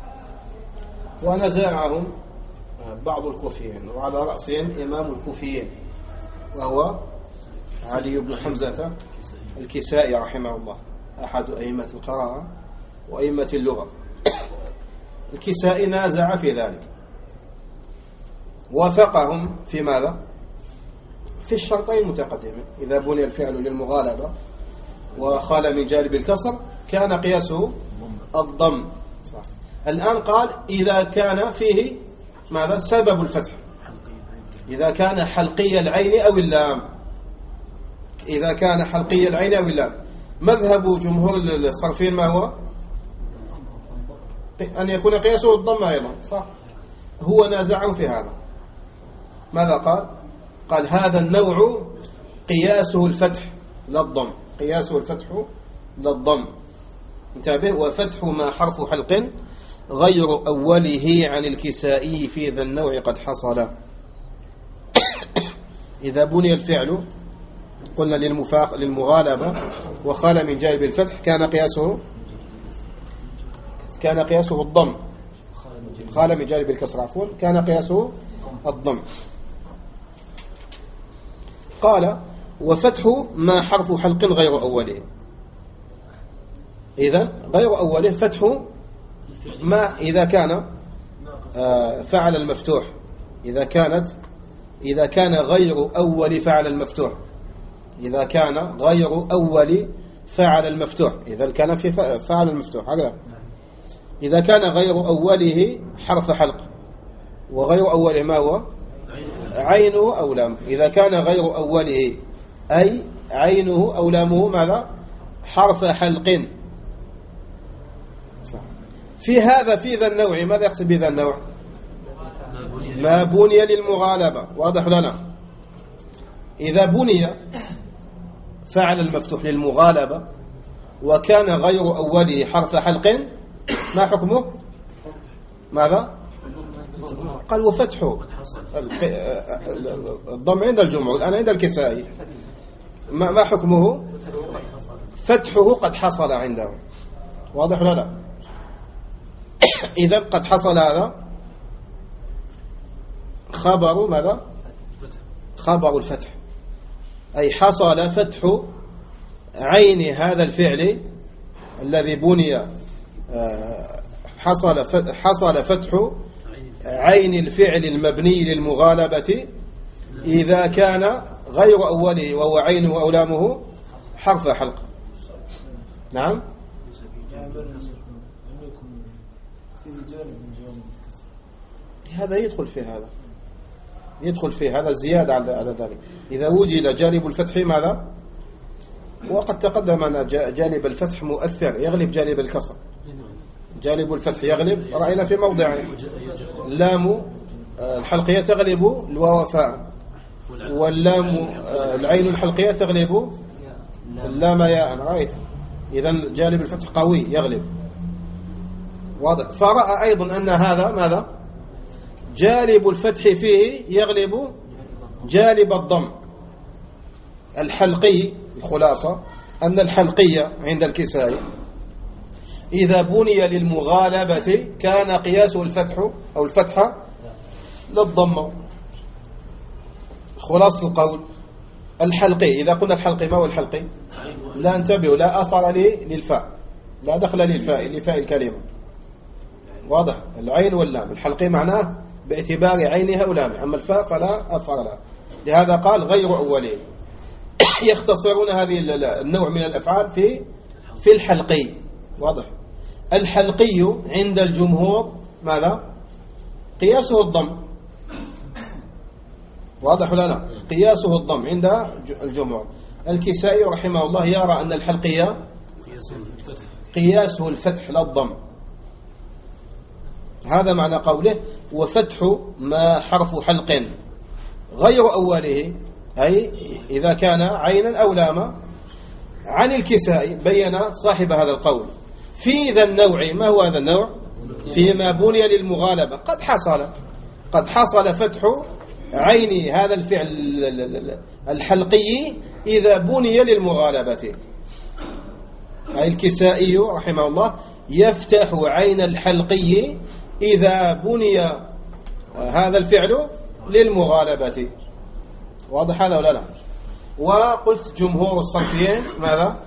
ونزاعهم بعض الكوفيين، وعلى رأسهم إمام الكوفيين وهو علي بن حمزة الكسائي رحمه الله، أحد أئمة القراءة وأئمة اللغة. الكسائي نازع في ذلك، وافقهم في ماذا؟ في الشرطين المتقدمين. إذا بني الفعل للمغالبة وخال من جانب الكسر كان قياسه الضم. صح. الآن قال إذا كان فيه ماذا؟ سبب الفتح، إذا كان حلقي العين أو اللام. إذا كان حلقي العين أو اللام، مذهب جمهور الصرفين ما هو؟ أن يكون قياسه الضم أيضا. صح. هو نازعهم في هذا. ماذا قال؟ قال هذا النوع قياسه الفتح لا الضم، قياسه الفتح لا الضم. انتبه. وفتح ما حرف حلق غير أوله عن الكسائي في ذا النوع قد حصل. إذا بني الفعل قلنا للمغالبة وخال من جانب الفتح كان قياسه الضم، خال من جانب الكسر عفوا كان قياسه الضم. قال وفتح ما حرف حلق غير أوله. إذن غير أوله فتح ما إذا كان فعل المفتوح، إذا كان غير أول فعل المفتوح، إذا كان غير أول فعل المفتوح، إذا كان في فعل المفتوح هكذا. إذا كان غير أوله حرف حلق، وغير أوله ما هو؟ عينه أو لامه. إذا كان غير أوله أي عينه أو لامه ماذا؟ حرف حلق. في ذا النوع ماذا يقصد بذا النوع؟ ما بني للمغالبة. واضح لنا؟ إذا بني فعل المفتوح للمغالبة وكان غير أوله حرف حلق ما حكمه؟ ماذا؟ قال وفتحه الضم عند الجمهور، الآن عند الكسائي ما حكمه؟ فتحه قد حصل عنده. واضح ولا لا؟ إذا قد حصل هذا خبر ماذا؟ خبر الفتح، أي حصل فتح عين هذا الفعل الذي بني، حصل فتح عين الفعل المبني للمغالبة إذا كان غير أوله وهو عينه أو لامه حرف حلق. نعم. هذا يدخل في هذا زيادة على ذلك. إذا وجد جانب الفتح ماذا؟ وقد تقدم أن جانب الفتح مؤثر يغلب جانب الكسر. جانب الفتح يغلب، رأينا في موضعين، اللام الحلقية تغلب الواو فاء، واللام العين الحلقية تغلب اللام ياء. رأيت؟ إذن جانب الفتح قوي يغلب. واضح. فرأى أيضا أن هذا ماذا؟ جانب الفتح فيه يغلب جانب الضم. الحلقي، الخلاصة أن الحلقية عند الكسائي إذا بني للمغالبة كان قياسه الفتح أو الفتحة للضم. خلاصة القول الحلقي، إذا قلنا الحلقي ما هو الحلقي؟ لا انتبهوا، لا أثر للفاء، لا دخل لفاء الكلمة. واضح؟ العين واللام. الحلقي معناه باعتبار عينها ولامها، أما الفاء فلا أثر لها. لهذا قال غير أولين. يختصرون هذه النوع من الأفعال في الحلقي. واضح؟ الحلقي عند الجمهور ماذا؟ قياسه الضم. واضح ولا لا؟ قياسه الضم عند الجمهور. الكسائي رحمه الله يرى أن الحلقية قياسه الفتح لا الضم. هذا معنى قوله وفتح ما حرف حلق غير أوله، أي إذا كان عينا أو لاما. عن الكسائي بين صاحب هذا القول في ذا النوع. ما هو هذا النوع؟ فيما بني للمغالبة قد حصل فتح عين هذا الفعل الحلقي إذا بني للمغالبة. أي الكسائي رحمه الله يفتح عين الحلقي إذا بني هذا الفعل للمغالبة. واضح هذا ولا لا؟ وقلت جمهور الصرفيين ماذا؟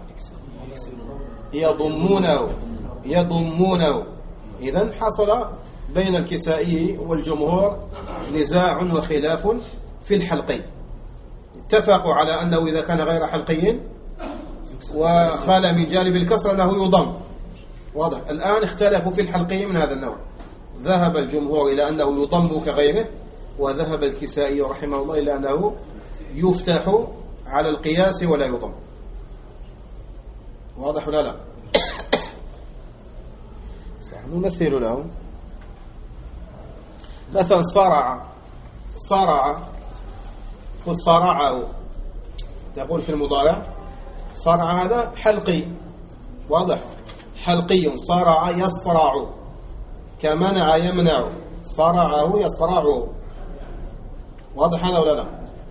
يضمونه. إذن حصل بين الكسائي والجمهور نزاع وخلاف في الحلقي. اتفقوا على أنه إذا كان غير حلقي وخال من جانب الكسر أنه يضم. واضح. الآن اختلفوا في الحلقي من هذا النوع. ذهب الجمهور إلى أنه يضم كغيره، وذهب الكسائي رحمه الله إلى أنه يفتح على القياس ولا يضم. واضح ولا لا؟ نمثل له مثلا صرع خذ صرعه، تقول في المضارع صرع هذا حلقي، واضح، حلقي. صرع يصرع، كمنع يمنع، صرعه يصرعه، واضح هذا ولا لا؟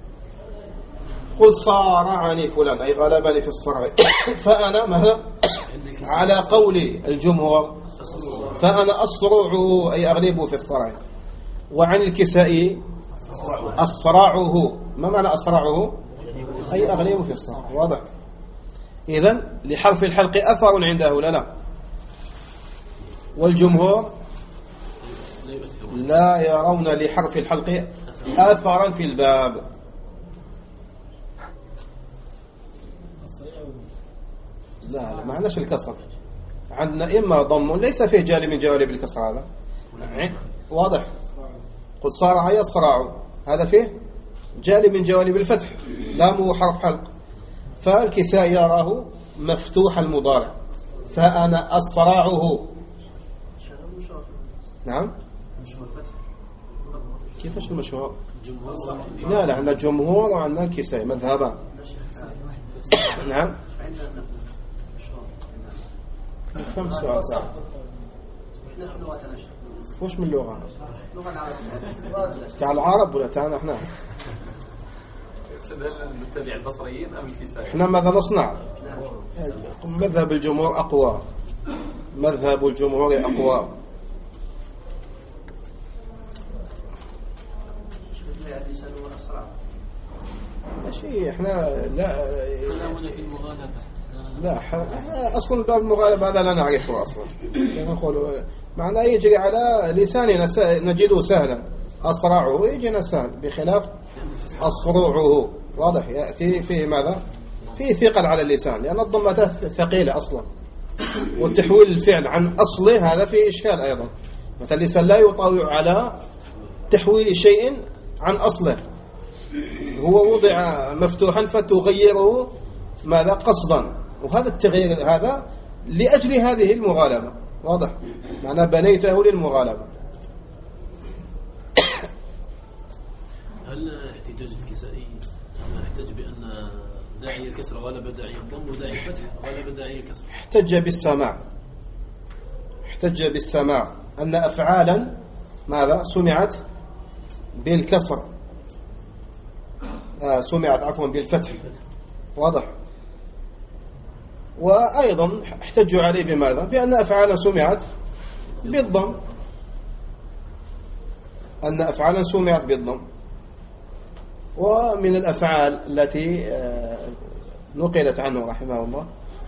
قل صارعني فلان أي غلبني في الصرع. فأنا ماذا؟ على قول الجمهور فأنا أصرعه أي أغلبه في الصرع. وعن الكسائي أصرعه، ما معنى أصرعه؟ أي أغلبه في الصرع، واضح. إذن لحرف الحلق أثر عنده لا لا؟ والجمهور لا يرون لحرف الحلق أثرا في الباب. لا ما عندناش الكسر، عندنا إما ضم ليس فيه جانب من جوانب الكسر، هذا واضح. قد صارع يصرع، هذا فيه جانب من جوانب الفتح، لامه حرف حلق. فالكساء يراه مفتوح المضارع، فأنا أصرعه. نعم كيفاش المشهور؟ لا لا، عندنا جمهور وعندنا الكساء مذهبان. نعم فهم السؤال وش من لغة؟ تاع العرب ولا تاعنا احنا؟ هل نتبع البصريين أم الكسائي؟ احنا ماذا نصنع؟ مذهب الجمهور أقوى، مذهب الجمهور أقوى. ماشي احنا لا اصلا باب المغالبه هذا لا نعرفه اصلا. كيف نقول معناه يجري على لساننا نجده سهلا، أصرعه يجينا سهل، بخلاف أصرعه واضح يأتي فيه ماذا؟ فيه ثقل على اللسان، لأن الضمة ثقيلة أصلا، والتحويل الفعل عن أصله هذا فيه إشكال أيضا. مثل اللسان لا يطاوع على تحويل شيء عن أصله، هو وضع مفتوحا فتغيره ماذا؟ قصدا، وهذا التغيير هذا لأجل هذه المغالبة، واضح؟ معناه بنيته للمغالبة. هل احتجاج الكسائي احتج بأن داعي الكسر غلب داعي الضم وداعي الفتح غلب داعي الكسر؟ احتج بالسماع أن أفعالا ماذا؟ سمعت بالكسر، سمعت عفوا بالفتح، واضح. وأيضا احتجوا عليه بماذا؟ بأن أفعالا سمعت بالضم، أن أفعالا سمعت بالضم. ومن الأفعال التي نقلت عنه رحمه الله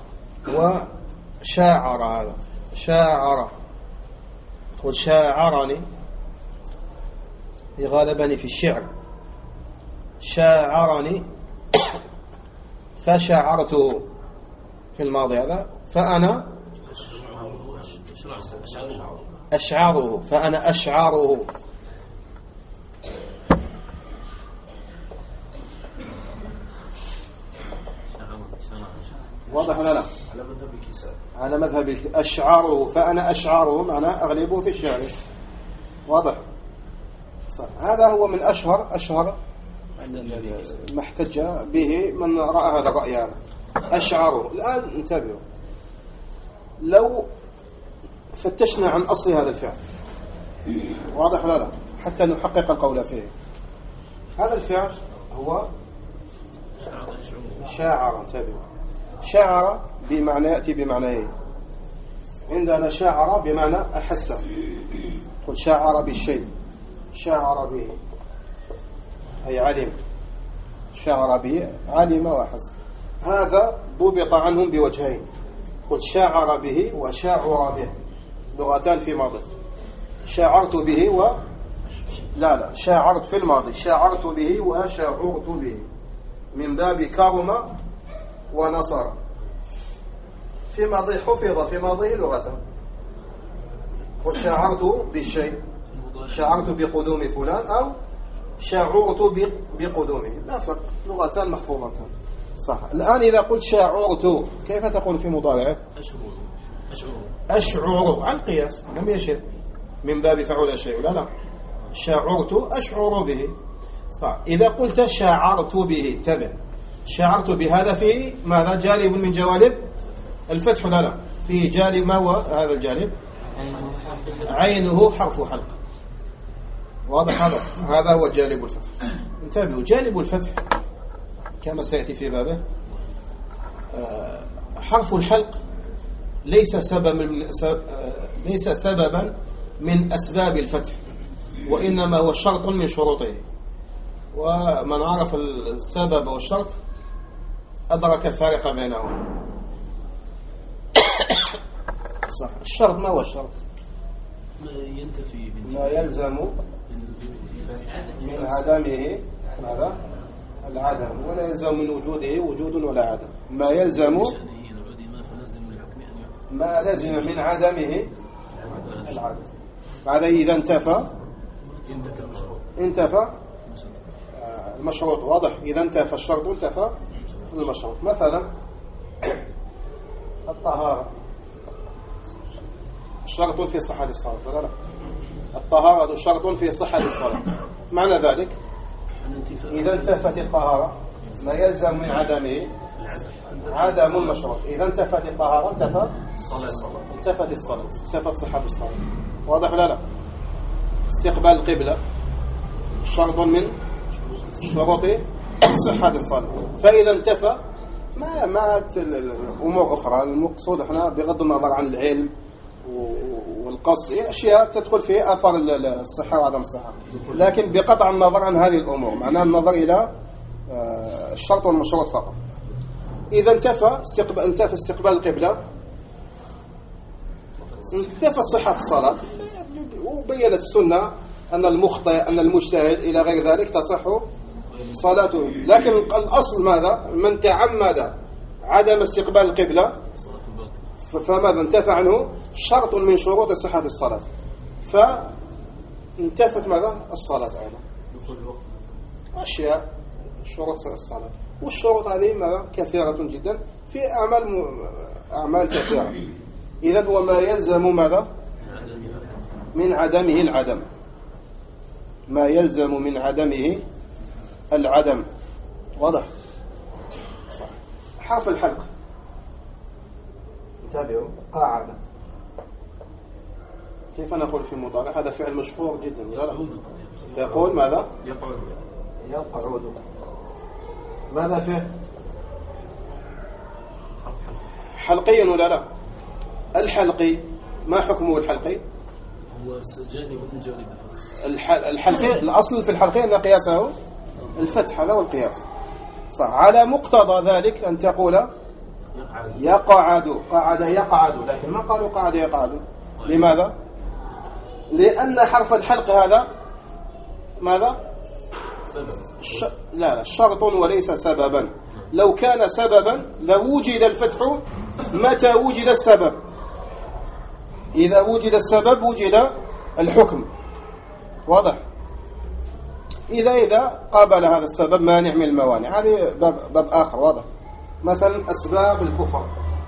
وشاعر، هذا شاعر، تقول شاعرني غالبني في الشعر، شاعرني فشاعرته في الماضي هذا، فأنا أشعره، فأنا أشعره. واضح ولا لا؟ على مذهب الكساء، على مذهب أشعاره، فأنا أشعره معناه أغلبه في الشعر، واضح. هذا هو من أشهر ما احتج به من رأى هذا الرأي هذا، أشعره. الآن انتبهوا، لو فتشنا عن أصل هذا الفعل، واضح ولا لا؟ حتى نحقق القول فيه. هذا الفعل هو شاعر، انتبهوا، شاعر بمعنى يأتي بمعنى عندنا شاعر بمعنى أحس، قل شاعر بالشيء، شاعر به أي علم، شاعر به علم وأحس. هذا ضبط عنهم بوجهين، قل شاعر به وشاعر به، لغتان في ماضي. شاعرت به لا شاعرت في الماضي، شاعرت به وشاعرت به، من باب كرم ونصر. في ماضي حفظ في ماضي لغة، قل شاعرت بالشيء، شاعرت بقدوم فلان أو شاعرت بقدومه، لا فرق، لغتان محفوظتان صح. الآن إذا قلت شاعرت كيف تقول في مضارعه؟ أشعر عن قياس، لم يشر من باب فعل شيء، لا شاعرت أشعر به. صح. إذا قلت شعرت به، تبع شعرت بهذا فيه ماذا؟ جانب من جوانب الفتح ولا لا؟ فيه جانب، ما هو هذا الجانب؟ عينه حرف حلق. واضح هذا هو جانب الفتح. انتبهوا، جانب الفتح كما سيأتي في بابه حرف الحلق ليس سببا من أسباب الفتح، وإنما هو شرط من شروطه. ومن عرف السبب والشرط أدرك الفارق بينهم. صح. الشرط ما هو الشرط؟ ما يلزم من عدمه ماذا؟ العدم، ولا يلزم من وجوده وجود ولا عدم. ما يلزم، ما لزم من عدمه العدم. بعد إذا انتفى المشروط. واضح. إذا انتفى الشرط انتفى المشروط. مثلا الطهارة شرط في صحة الصلاة ولا لا؟ الطهارة شرط في صحة الصلاة. معنى ذلك إذا انتفت الطهارة ما يلزم من عدمه عدم المشروط. إذا انتفت الطهارة انتفت الصلاة، انتفت صحة الصلاة. واضح ولا لا؟ استقبال القبلة شرط من شروط صحة الصلاة. فإذا انتفى ما أمور أخرى. المقصود احنا بغض النظر عن العلم والقص أشياء تدخل في أثر الصحة وعدم الصحة، لكن بقطع النظر عن هذه الأمور معناه النظر إلى الشرط والمشروط فقط. إذا انتفى استقبال القبلة انتفت صحة الصلاة. وبينت السنة أن المخطئ أن المجتهد إلى غير ذلك تصح صلاته. لكن الأصل ماذا؟ من تعمد عدم استقبال القبلة فماذا؟ انتفى عنه شرط من شروط صحة الصلاة، فانتفت ماذا؟ الصلاة أيضا. أشياء شروط الصلاة، والشروط هذه ماذا؟ كثيرة جدا في أعمال كثيرة. إذن هو ما يلزم ماذا؟ من عدمه العدم. ما يلزم من عدمه العدم. واضح؟ صح. حرف الحلق انتبهوا، قاعدة. كيف نقول في المضارع؟ هذا فعل مشهور جدا لا لا. يقول ماذا؟ يقعد. ماذا فيه؟ حلقي ولا لا؟ الحلقي ما حكمه الحلقي؟ هو جانب من جوانب الحلقي. الأصل في الحلقي أن قياسه الفتح، هذا هو القياس. صح. على مقتضى ذلك أن تقول يقعد. قعد يقعد، لكن ما قالوا قعد يقعد. لماذا؟ لأن حرف الحلق هذا ماذا؟ لا شرط وليس سببا. لو كان سببا لوجد الفتح متى وجد السبب. إذا وجد السبب وجد الحكم. واضح؟ إذا قابل هذا السبب مانع من الموانع، هذه باب آخر. واضح؟ مثلا أسباب الكفر،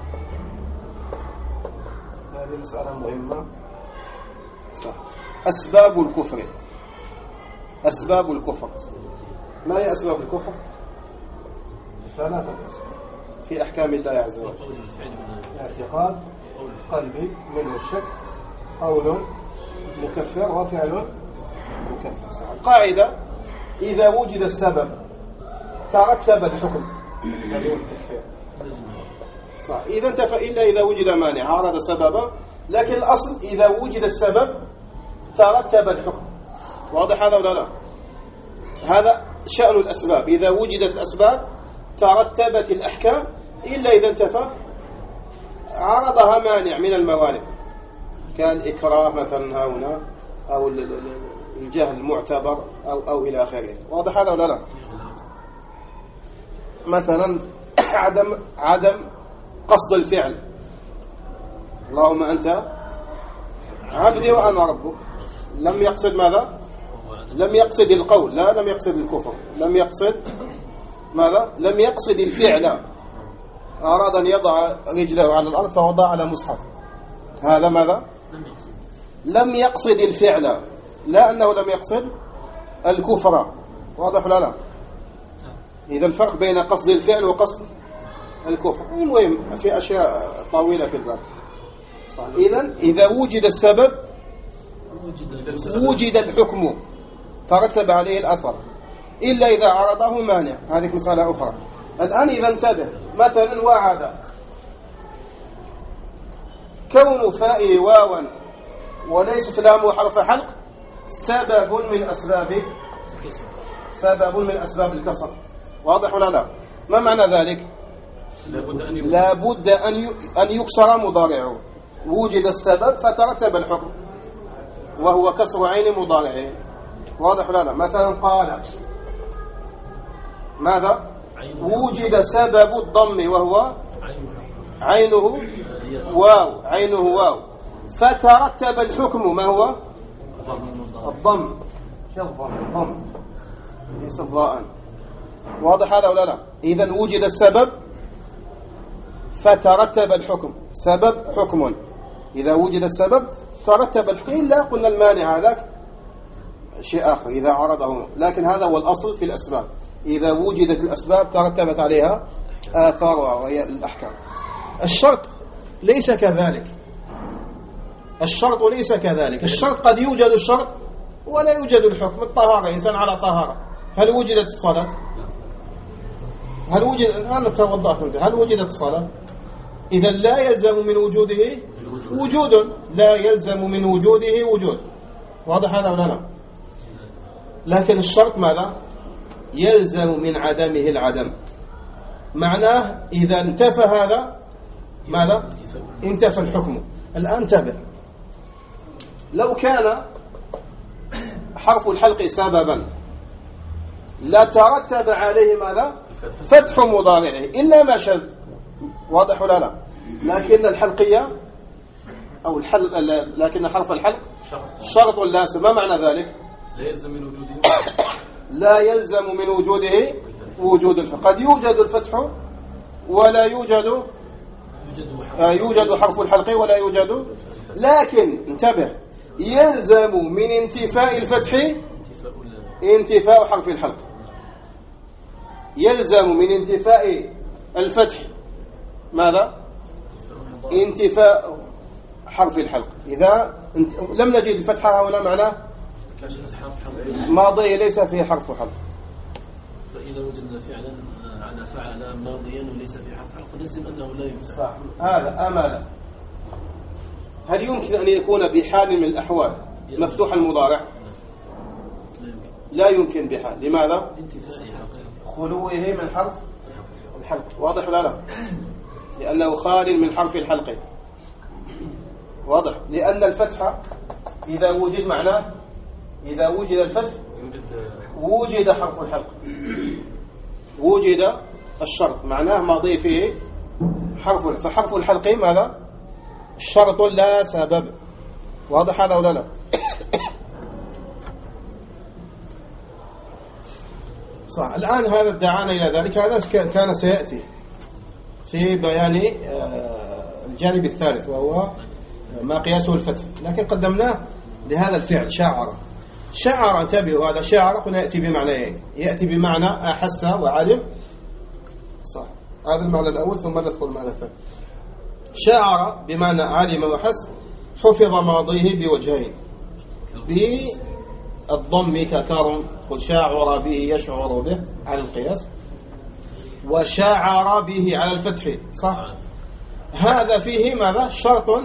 هذه مسألة مهمة. صح. أسباب الكفر. أسباب الكفر ما هي أسباب الكفر؟ ثلاثة في أحكام الله عز وجل: اعتقاد قلبي منه الشك، قول مكفر، وفعل مكفر. صح. القاعدة إذا وجد السبب ترتب الحكم الذي هو التكفير. صح. إذا انتفى إلا إذا وجد مانع عارض سببا، لكن الأصل إذا وجد السبب ترتب الحكم. واضح هذا ولا لا؟ هذا شأن الأسباب. إذا وجدت الأسباب ترتبت الأحكام، إلا إذا انتفى عارضها مانع من الموانع كالإكراه مثلا هنا، أو الجهل المعتبر، أو إلى آخره. واضح هذا ولا لا؟ مثلا عدم قصد الفعل. اللهم أنت عبدي وأنا ربك. لم يقصد ماذا؟ لم يقصد القول، لا لم يقصد الكفر. لم يقصد ماذا؟ لم يقصد الفعل. أراد أن يضع رجله على الأرض فوضع على مصحف. هذا ماذا؟ لم يقصد الفعل، لا أنه لم يقصد الكفر. واضح ولا لا؟ إذا الفرق بين قصد الفعل وقصد الكفر. المهم في أشياء طويلة في الباب. إذا وجد السبب وجد الحكم ترتب عليه الأثر، إلا إذا عرضه مانع. هذه مسألة أخرى. الآن إذا انتبه، مثلا وعد، كون فائه واوا وليست لامه حرف حلق سبب من أسباب الكسر. واضح ولا لا؟ ما معنى ذلك؟ لابد أن يكسر مضارعه. وجد السبب فترتب الحكم وهو كسر عين مضارعه. واضح ولا لا؟ مثلا قال ماذا؟ وجد سبب الضم وهو عينه واو فترتب الحكم ما هو؟ الضم. الضم ليس الضاء. واضح هذا ولا لا؟ إذا وجد السبب فترتب الحكم. سبب حكم. إذا وجد السبب ترتب الحكم، إلا قلنا المانع هذاك شيء آخر إذا عرضه، لكن هذا هو الأصل في الأسباب. إذا وجدت الأسباب ترتبت عليها آثارها وهي الأحكام. الشرط ليس كذلك. الشرط قد يوجد الشرط ولا يوجد الحكم. الطهارة، إنسان على طهارة، هل وجدت الصلاة؟ هل وجدت الصلاة؟ إذا لا يلزم من وجوده وجود. لا يلزم من وجوده وجود. واضح هذا ولا لا؟ لكن الشرط ماذا؟ يلزم من عدمه العدم. معناه إذا انتفى هذا ماذا؟ انتفى الحكم. الآن انتبه، لو كان حرف الحلق سببا لا ترتب عليه ماذا؟ فتح مضارعه إلا ما شذ. واضح ولا لا؟ لكن الحلقية أو لكن حرف الحلق شرط لازم. ما معنى ذلك؟ لا يلزم من وجوده وجود الفتح. قد يوجد الفتح ولا يوجد حرف الحلق ولا يوجد، لكن انتبه، يلزم من انتفاء الفتح انتفاء حرف الحلق. يلزم من انتفاء الفتح ماذا؟ انتفاء حرف الحلق. إذا لم نجد الفتحة هنا معناه ماضي ليس فيه حرف حلق. فإذا وجدنا فعلا على فعل ماضيا وليس فيه حرف حلق نلزم أنه لا يفتح. صح. هذا أمانة. هل يمكن أن يكون بحال من الأحوال مفتوح المضارع؟ لا يمكن بحال. لماذا؟ خلوه من حرف الحلق. واضح ولا لا؟ لأنه خال من حرف الحلق. واضح. لأن الفتح إذا وجد معناه إذا وجد الفتح وجد حرف الحلق، وجد الشرط معناه ماضي فيه حرف. فحرف الحلق ماذا؟ شرط لا سبب. واضح هذا ولا لا؟ صح. الآن هذا دعانا إلى ذلك. هذا كان سيأتي في بيان الجانب الثالث وهو ما قياسه الفتح، لكن قدمناه لهذا الفعل شعر. انتبهوا، هذا شعر قلنا يأتي بمعنى يأتي بمعنى أحس وعلم. صح. هذا المعنى الأول ثم نذكر المعنى الثاني. شعر بمعنى علم وحس. حفظ ماضيه بوجهين، بالضم ككرم، قل شاعر به يشعر به على القياس، وشاعر به على الفتح. صح. هذا فيه ماذا؟ شرط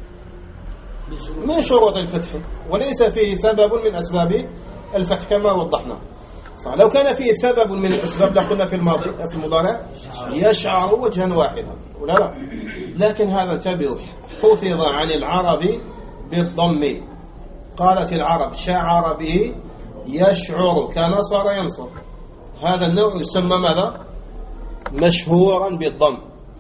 من شروط الفتح وليس فيه سبب من أسباب الفتح كما وضحنا. صح. لو كان فيه سبب من الأسباب لقلنا في المضارع يشعر وجها واحدا ولا لا؟ لكن هذا انتبهوا حفظ عن العرب بالضم. قالت العرب شعر به يشعر كنصر ينصر. هذا النوع يسمى ماذا؟ مشهورا بالضم.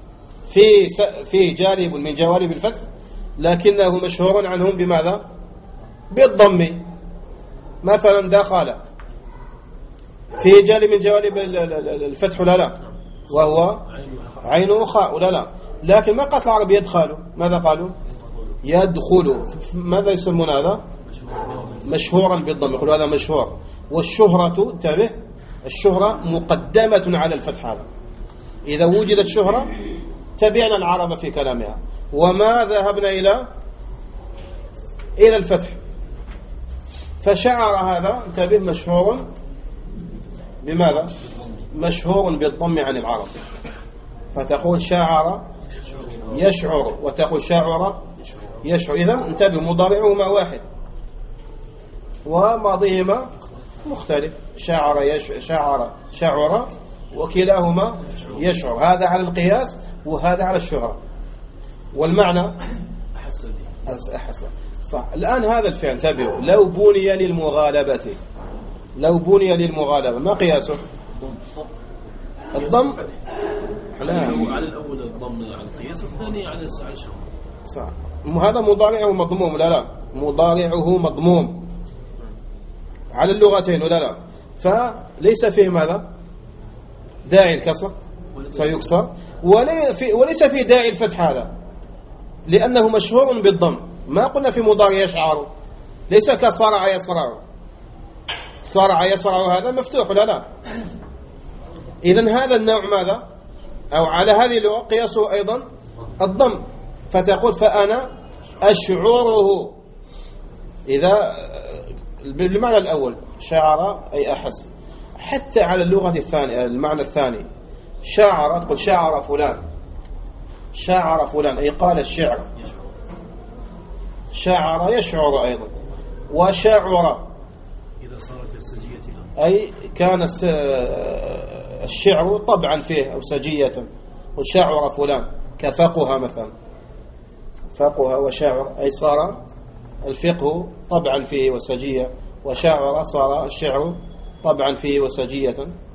في جانب من جوانب الفتح لكنه مشهور عنهم بماذا؟ بالضم. مثلا دخل في جانب من جوانب الفتح ولا لا؟ وهو عينه خاء ولا لا؟ لكن ما قالت العرب يدخل، ماذا قالوا؟ يدخل. ماذا يسمون هذا؟ مشهورا بالضم. يقولوا هذا مشهور. والشهرة انتبه، الشهرة مقدمة على الفتح. هذا إذا وجدت شهرة تبعنا العرب في كلامها، وما ذهبنا إلى الفتح. فشعر هذا انتبه مشهور بماذا؟ مشهور بالضم عن العرب، فتقول شاعر يشعر، وتقول شاعر يشعر. إذا انتبه مضارعهما واحد وماضيهما مختلف، شعر وكلاهما يشعر. هذا على القياس وهذا على الشهرة. والمعنى أحسن صح. الآن هذا الفعل انتبهوا، لو بني للمغالبة ما قياسه؟ الضم على الأول الضم على القياس، الثاني على الشهرة. صح. هذا مضارعه مضموم لا مضارعه مضموم على اللغتين ولا لا؟ فليس فيه ماذا؟ داعي الكسر فيكسر، وليس فيه داعي الفتح، هذا لأنه مشهور بالضم. ما قلنا في مضارع يشعر، ليس كصرع يصرع هذا مفتوح ولا لا؟ إذن هذا النوع ماذا؟ أو على هذه اللغة قياسه أيضا الضم، فتقول فأنا أشعره. إذا بالمعنى الأول شعر أي أحس. حتى على اللغة الثانية المعنى الثاني شاعر، تقول شاعر فلان أي قال الشعر. شاعر يشعر أيضا. وشاعر إذا صارت السجية أي كان الشعر طبعا فيه أو سجية. وشاعر فلان كفقه مثلا، فقه وشاعر أي صار الفقه طبعا فيه وسجية، وشاعر صار الشعر طبعا فيه وسجية.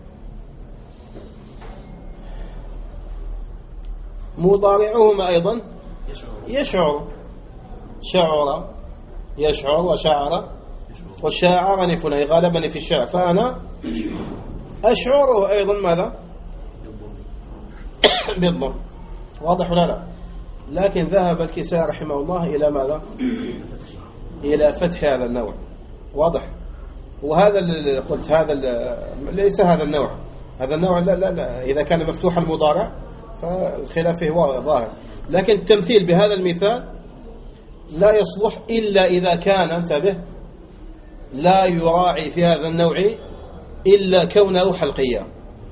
مضارعهما أيضا يشعر، شعر يشعر وشعر، وشاعرني فلان غالبني في الشعر، فأنا أشعره أيضا ماذا؟ بالضم. واضح ولا لا؟ لكن ذهب الكسائي رحمه الله إلى ماذا؟ إلى فتح هذا النوع. واضح؟ وهذا اللي قلت هذا ليس هذا النوع، هذا النوع لا إذا كان مفتوح المضارع فالخلاف فيه ظاهر. لكن التمثيل بهذا المثال لا يصلح إلا إذا كان انتبه لا يراعي في هذا النوع إلا كونه حلقيا.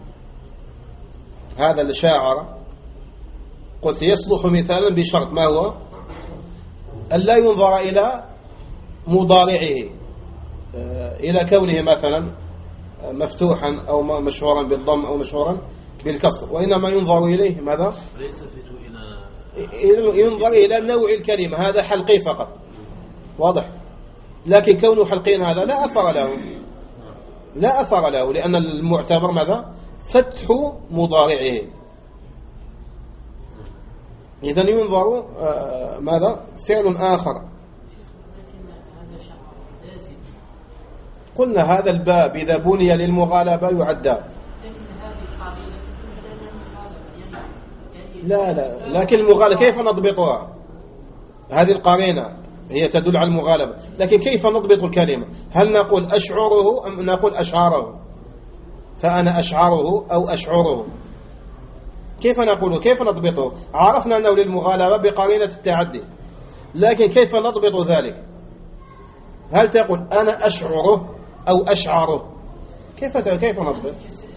هذا الشاعر قلت يصلح مثالا بشرط، ما هو؟ أن لا ينظر إلى مضارعه، إلى كونه مثلا مفتوحا أو مشهورا بالضم أو مشهورا بالكسر، وإنما ينظر إليه ماذا؟ ينظر إلى نوع الكلمة، هذا حلقي فقط. واضح؟ لكن كونه حلقين هذا لا أثر له، لأن المعتبر ماذا؟ فتح مضارعه. إذن ينظر ماذا؟ فعل آخر. قلنا هذا الباب إذا بني للمغالبة يعدى. لا لكن المغالبة كيف نضبطها؟ هذه القرينة هي تدل على المغالبة، لكن كيف نضبط الكلمة؟ هل نقول أشعره أم نقول أشعاره؟ فأنا أشعره أو أشعره، كيف نقوله؟ كيف نضبطه؟ عرفنا أنه للمغالبة بقرينة التعدي، لكن كيف نضبط ذلك؟ هل تقول أنا أشعره أو أشعره؟ كيف نضبط؟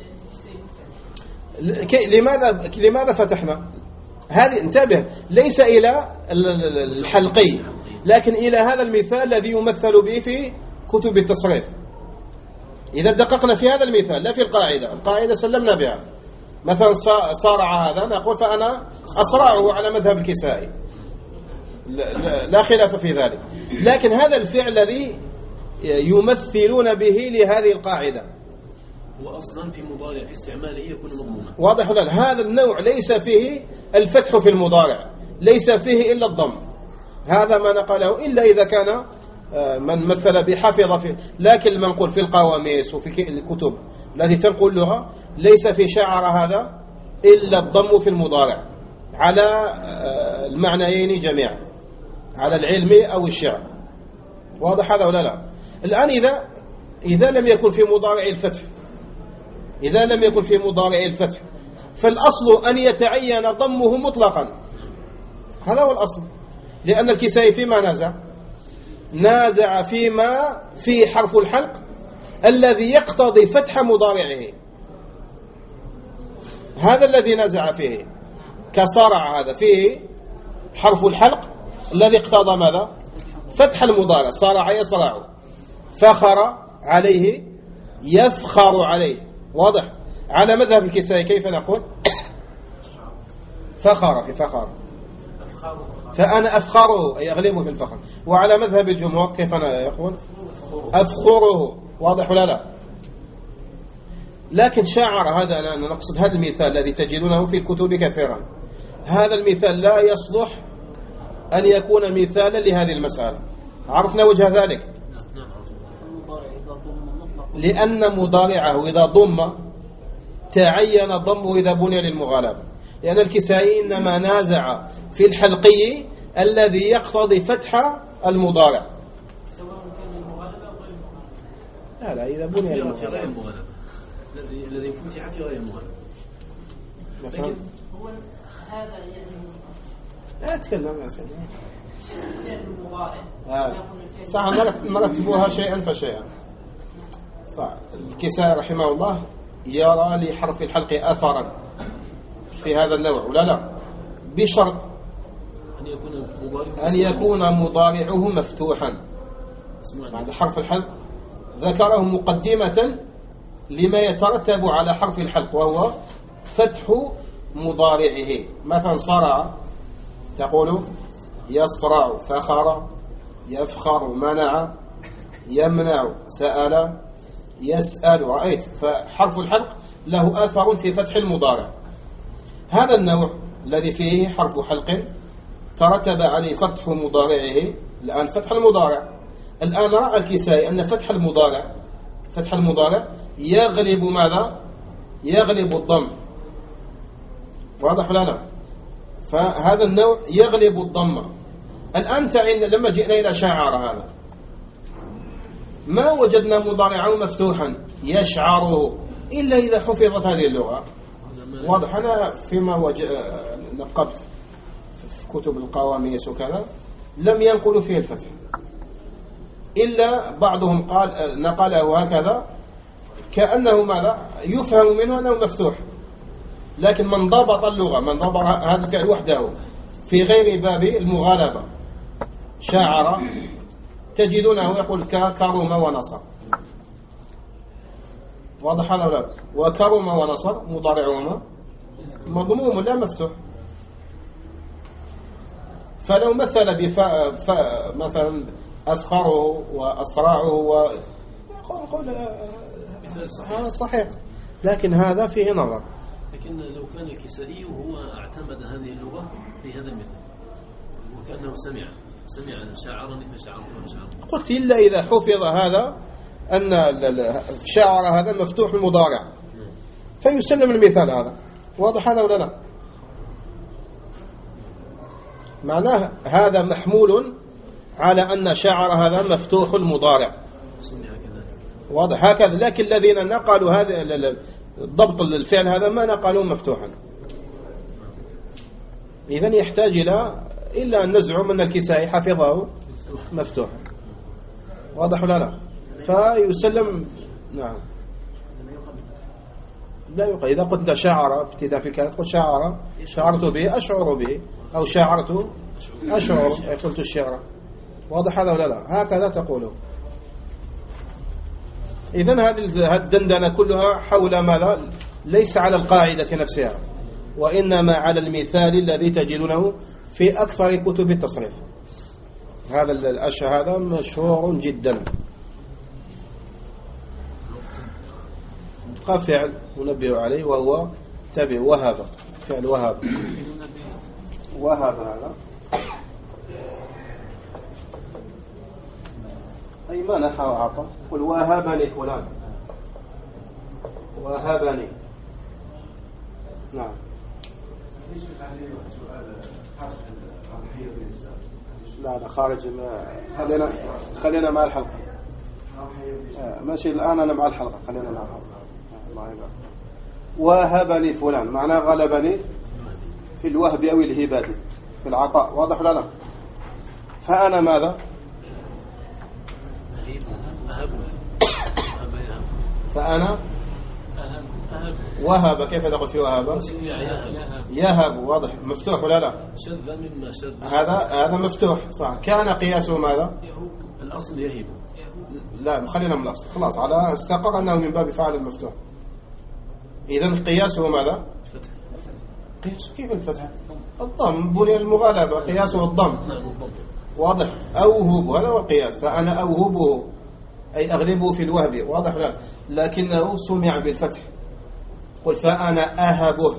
لماذا فتحنا؟ هذه انتبه، ليس إلى الحلقي، لكن إلى هذا المثال الذي يمثل به في كتب التصريف. إذا دققنا في هذا المثال لا في القاعدة سلمنا بها. مثلا صارع هذا نقول فأنا أصرعه على مذهب الكسائي، لا خلاف في ذلك. لكن هذا الفعل الذي يمثلون به لهذه القاعدة وأصلا في مضارع في استعماله يكون مضموما. واضح ولا؟ هذا النوع ليس فيه الفتح في المضارع، ليس فيه إلا الضم. هذا ما نقله إلا إذا كان من مثل بحفظ فيه. لكن المنقول في القواميس وفي الكتب التي تنقل اللغة ليس في شعر هذا إلا الضم في المضارع على المعنيين جميعا، على العلم أو الشعر. واضح هذا ولا لا؟ الآن إذا لم يكن في مضارع الفتح، إذا لم يكن في مضارع الفتح فالأصل أن يتعين ضمه مطلقا، هذا هو الأصل. لأن الكسائي فيما نازع فيما في حرف الحلق الذي يقتضي فتح مضارعه، هذا الذي نازع فيه. كصرع هذا فيه حرف الحلق الذي اقتضى ماذا؟ فتح المضارع. صرع يصرع، فخر عليه يفخر عليه، واضح؟ على مذهب الكسائي كيف نقول؟ فخر في فخر، فأنا أفخره أي أغلبه في الفخر. وعلى مذهب الجمهور كيف يقول؟ أفخره، واضح ولا لا؟ لكن شاعر هذا، أنا نقصد هذا المثال الذي تجدونه في الكتب كثيرا، هذا المثال لا يصلح أن يكون مثالا لهذه المسألة. عرفنا وجه ذلك؟ لأن مضارعه إذا ضم تعين ضمه إذا بني للمغالبة، لأن الكسائي إنما نازع في الحلقي الذي يقتضي فتح المضارع، سواء كان المغالبة أو غير المغالبة. لا إذا بني في غير للمغالبة المغالبة الذي فتح في غير المغالبة. مثلا هو هذا يعني لا أتكلم يا سيدي. فعل المضارع صح، مرتبوها شيئا فشيئا. صح. الكسائي رحمه الله يرى لحرف الحلق أثرا في هذا النوع، ولا بشرط أن يكون مضارعه مفتوحا. بعد حرف الحلق ذكره مقدمة لما يترتب على حرف الحلق، وهو فتح مضارعه. مثلا صرع تقول يصرع، فخر يفخر، منع يمنع، سأل يسأل، رأيت؟ فحرف الحلق له أثر في فتح المضارع. هذا النوع الذي فيه حرف حلق ترتب عليه فتح مضارعه، الآن فتح المضارع. الآن رأى الكسائي أن فتح المضارع يغلب ماذا؟ يغلب الضم، واضح ولا لا؟ فهذا النوع يغلب الضم. الآن لما جئنا إلى شاعر هذا ما وجدنا مضارعه مفتوحا يشعره إلا إذا حفظت هذه اللغة، واضح؟ أنا فيما نقبت في كتب القواميس وكذا لم ينقلوا فيه الفتح، إلا بعضهم قال نقله هكذا كأنه ماذا؟ يفهم منه أنه مفتوح. لكن من ضبط اللغة، من ضبط هذا الفعل وحده في غير باب المغالبة، شاعر تجدونه يقول كرم ونصر، واضح هذا ولا؟ وكرم ونصر مضارعهما مضموم لا مفتوح. فلو مثل مثلا أفخره وأسرعه يقول هذا صحيح، لكن هذا فيه نظر. لكن لو كان الكسائي هو اعتمد هذه اللغة لهذا المثال وكأنه سمع شاعرني فشعرت وشعرت، قلت إلا إذا حفظ هذا أن الشاعر هذا مفتوح المضارع فيسلم المثال هذا، واضح هذا ولا لا؟ معناه هذا محمول على أن شاعر هذا مفتوح المضارع، واضح هكذا. لكن الذين نقلوا هذا ضبط الفعل هذا ما نقلوا مفتوحا، إذن يحتاج إلا أن نزعم أن الكسائي حفظه مفتوح، واضح ولا لا؟ فيسلم. نعم لا يقال. إذا قلت شاعر ابتداء في الكلام قلت شعرت به أشعر به، أو شاعرت أشعر قلت الشعر، واضح هذا ولا لا؟ هكذا تقوله. إذن هذه الدندنة كلها حول ماذا؟ ليس على القاعدة نفسها، وإنما على المثال الذي تجدونه في أكثر كتب التصريف. هذا هذا مشهور جدا. بقى فعل ننبه عليه وهو تبع وهب، فعل وهب هذا أي منح وعطى. قل وهبني فلان، وهبني. نعم. لا خارج، خلينا مع الحلقة. ماشي الآن أنا مع الحلقة، خلينا مع الحلقة. الله يبارك. وهبني فلان معناه غلبني في الوهب أو الهبة في العطاء، واضح ولا لا؟ فأنا ماذا؟ فأنا وهب. كيف تقول في وهب؟ يهب، واضح. مفتوح ولا لا؟ شذ مما شذ، هذا مفتوح صح. كان قياسه ماذا؟ الأصل يهب. لا خلينا من الأصل خلاص، على استقر أنه من باب فعل المفتوح. إذن قياسه ماذا؟ الفتح. قياسه كيف الفتح؟ الضم، بني المغالبة قياسه الضم. نعم الضم. واضح. أوهب هذا هو القياس. فأنا أوهبه أي أغلبه في الوهب، واضح ولا؟ لكنه سمع بالفتح. قل فأنا أهبه،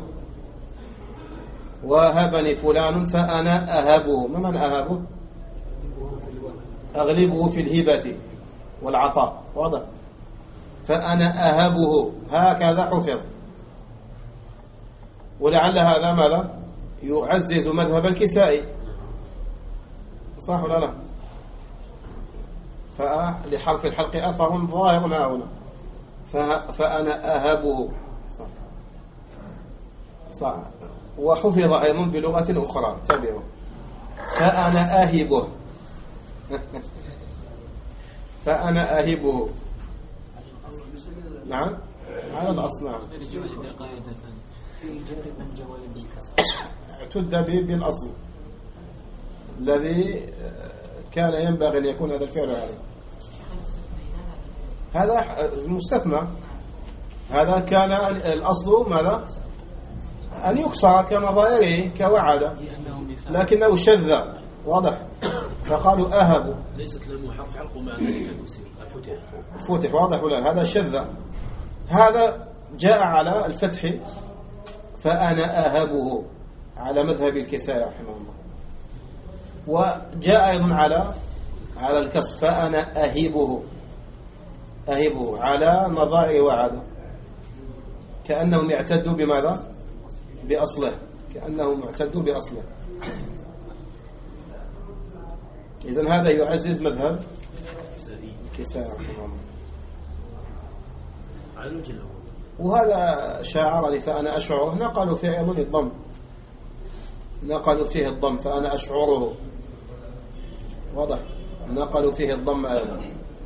وهبني فلان فأنا أهبه. ما معنى أهبه؟ أغلبه في الهبة والعطاء، واضح. فأنا أهبه هكذا حفظ. ولعل هذا ماذا؟ يعزز مذهب الكسائي، صح ولا لا؟ فلحرف الحلق أثر ظاهر هنا. فأنا أهبه، صح صح. وحفظ أيضا بلغة أخرى، تابعوا. فأنا أهبه فأنا أهبه. نعم على الأصل. نعم اعتد به بالأصل الذي كان ينبغي أن يكون هذا الفعل عليه. هذا مستثنى. هذا كان الأصل ماذا؟ أن يكسر كنظائره كوعد، لكنه شذ، واضح. فقالوا أهبوا. ليست له حرف حلق مع ذلك فتح، واضح ولا؟ هذا شذ. هذا جاء على الفتح. فأنا أهبه على مذهب الكسائي رحمه الله. وجاء أيضا على الكسر. فأنا أهبه على نظائر وعد، كأنهم اعتدوا بماذا؟ بأصله، كأنهم اعتدوا بأصله. إذن هذا يعزز مذهب الكسائي رحمه الله. على الوجه الأول. وهذا شاعر فأنا أشعره، نقلوا فيه أيضا الضم، نقلوا فيه الضم. فأنا أشعره، واضح. نقلوا فيه الضم أيضا.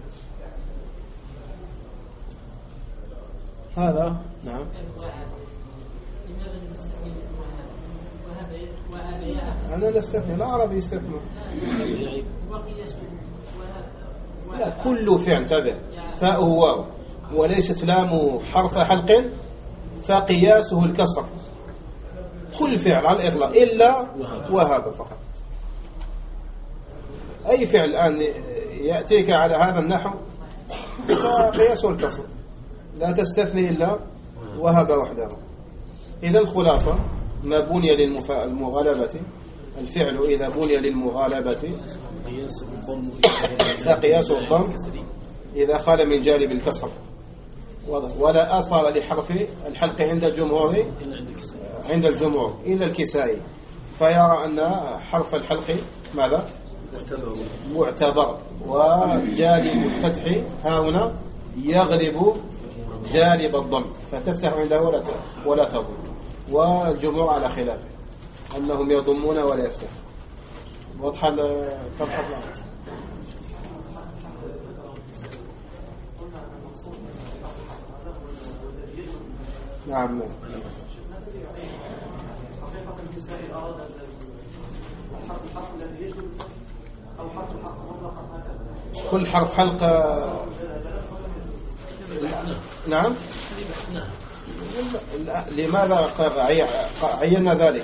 هذا نعم. أنا لا استثني، لا عربي يستثنى. لا كل فعل تابع فاء واو وليست لامه حرف حلق فقياسه الكسر. كل فعل على الإطلاق إلا وهذا فقط. أي فعل الآن يأتيك على هذا النحو فقياسه الكسر، لا تستثني إلا وهب وحده. إذا الخلاصة ما بني للمغالبة، الفعل إذا بني للمغالبة فقياسه الضم إذا خال من جانب الكسر، ولا أثر لحرف الحلق عند الجمهور إلا الكسائي، فيرى أن حرف الحلق ماذا؟ معتبر، وجانب الفتح ها هنا يغلب جانب الضم، فتفتح عنده ولا تضم. والجمهور على خلافه أنهم يضمون ولا يفتح. واضح تضحك. نعم. كل حرف حلق. نعم. لماذا عينا ذلك؟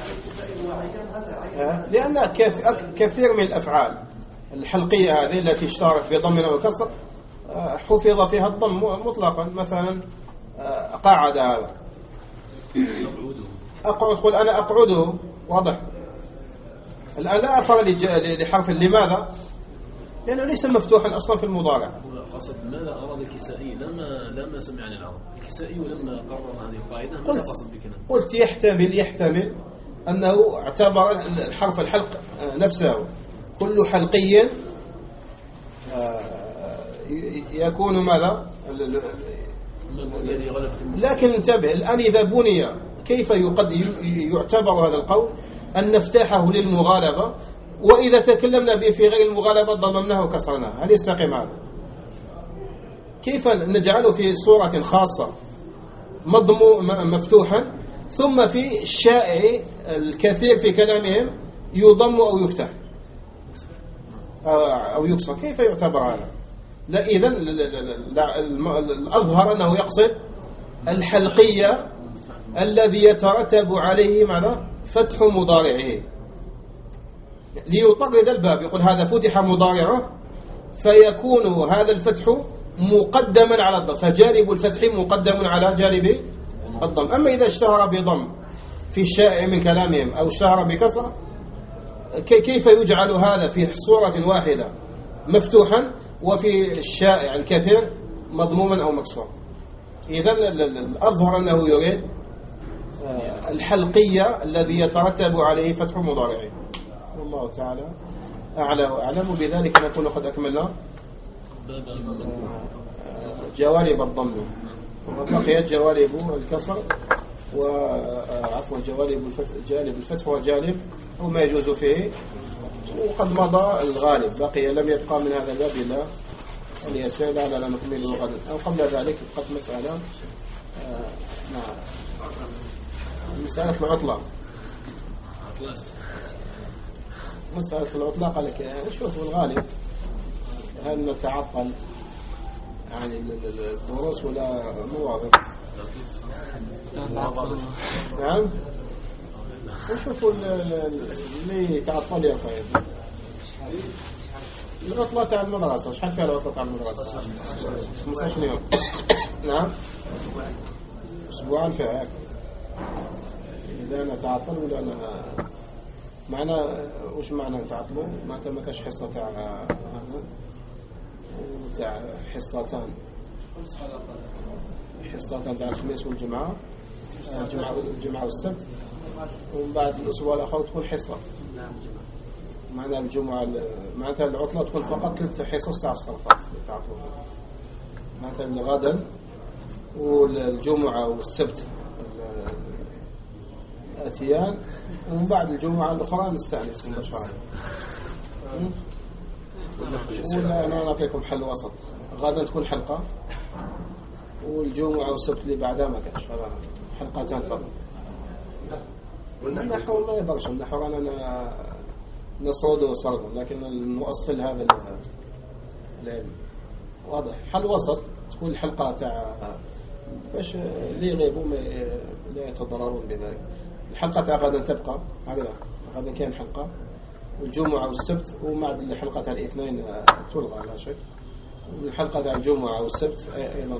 لأن كثير من الأفعال الحلقية هذه التي اشتهرت بضم أو كسر حفظ فيها الضم مطلقا. مثلا قاعد هذا أقعد، قل أنا أقعده، واضح. الآن لا أثر لحرف. لماذا؟ لأنه ليس مفتوحا أصلا في المضارع. قصد ماذا أراد الكسائي لما سمع عن العرب؟ الكسائي لما قرر هذه القاعدة ماذا قصد بكنا؟ قلت يحتمل أنه اعتبر الحرف الحلق نفسه كل حلقي يكون ماذا؟ لكن انتبه الآن إذا بني كيف يعتبر هذا القول أن نفتحه للمغالبة، وإذا تكلمنا به في غير المغالبة ضممناه وكسرناه؟ هل يستقيم هذا؟ كيف نجعله في صورة خاصة مفتوحا، ثم في الشائع الكثير في كلامهم يضم أو يفتح أو يكسر؟ كيف يعتبر هذا؟ لا، إذن الأظهر أنه يقصد الحلقية الذي يترتب عليه ماذا؟ فتح مضارعه، ليطرد الباب. يقول هذا فتح مضارعه فيكون هذا الفتح مقدما على الضم، فجانب الفتح مقدم على جانب الضم. أما إذا اشتهر بضم في الشائع من كلامهم أو اشتهر بكسر، كيف يجعل هذا في صورة واحدة مفتوحا وفي الشائع الكثير مضموما أو مكسورا؟ إذن الأظهر أنه يريد الحلقية الذي يترتب عليه فتح مضارعه. والله تعالى أعلى وأعلم. بذلك نكون قد أكملنا جوانب الضم، وبقيت جوانب الكسر وعفوا جوانب الفتح، جانب الفتح وجانب أو ما يجوز فيه، وقد مضى الغالب. بقي لم يبقى من هذا الباب إلا اليسير لعلنا نكمله غدا. أو قبل ذلك قد مسألة مسألة العطلة. مسألة العطلة قال لك شوف الغالب هل نتعطل عن الدروس ولا مواظب؟ نعم. وشوفوا اللي تعطل يا فايد العطلة تاع المدرسة. شحال فيها العطلة تاع المدرسة؟ 15 يوم. نعم، أسبوعان فيها. إذا نتعطل ولا معنى وش معنى نتعطلوا؟ معناتها ما كاش حصة تاع هذا وتاع حصتان تاع الخميس والجمعة، الجمعة والسبت، ومن بعد الأسبوع الآخر تكون حصة. معنى الجمعة معناتها العطلة تكون فقط 3 حصص تاع الصرفات تعطلوا. معناتها غدا والجمعة والسبت أتيان، ومن بعد الجمعة الأخرى نستأنس مباشرة. ولا أنا نعطيكم حل وسط، غدا تكون حلقة، والجمعة والسبت اللي بعدها ما كانش، حلقتان فقط. النحو ما يقدرش، النحو أنا نصعد وصرد، لكن المؤصل هذا العلم واضح. حل وسط تكون الحلقة تاع باش اللي يغيبوا لا يتضررون بذلك. الحلقة تاع غدا تبقى هكذا، غدا كان حلقة، والجمعة والسبت، ومع الحلقة تاع الاثنين تلغى لا شك، والحلقة تاع الجمعة والسبت أيضا،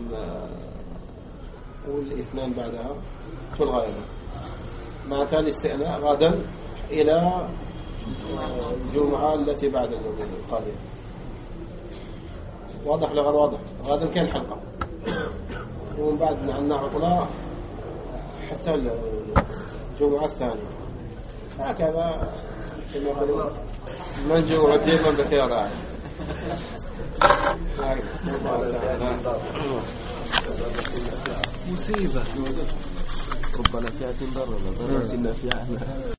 والاثنين بعدها تلغى أيضا، مع تالي الاستئناء غدا إلى الجمعة التي بعد القادمة. واضح لغير واضح؟ غدا كان حلقة، ومن بعد عندنا عطلة حتى الجمعة الثانية. هكذا كما يقولون من جوع ديما بخير. مصيبة ربنا فيها ضرر ضررت النافعة.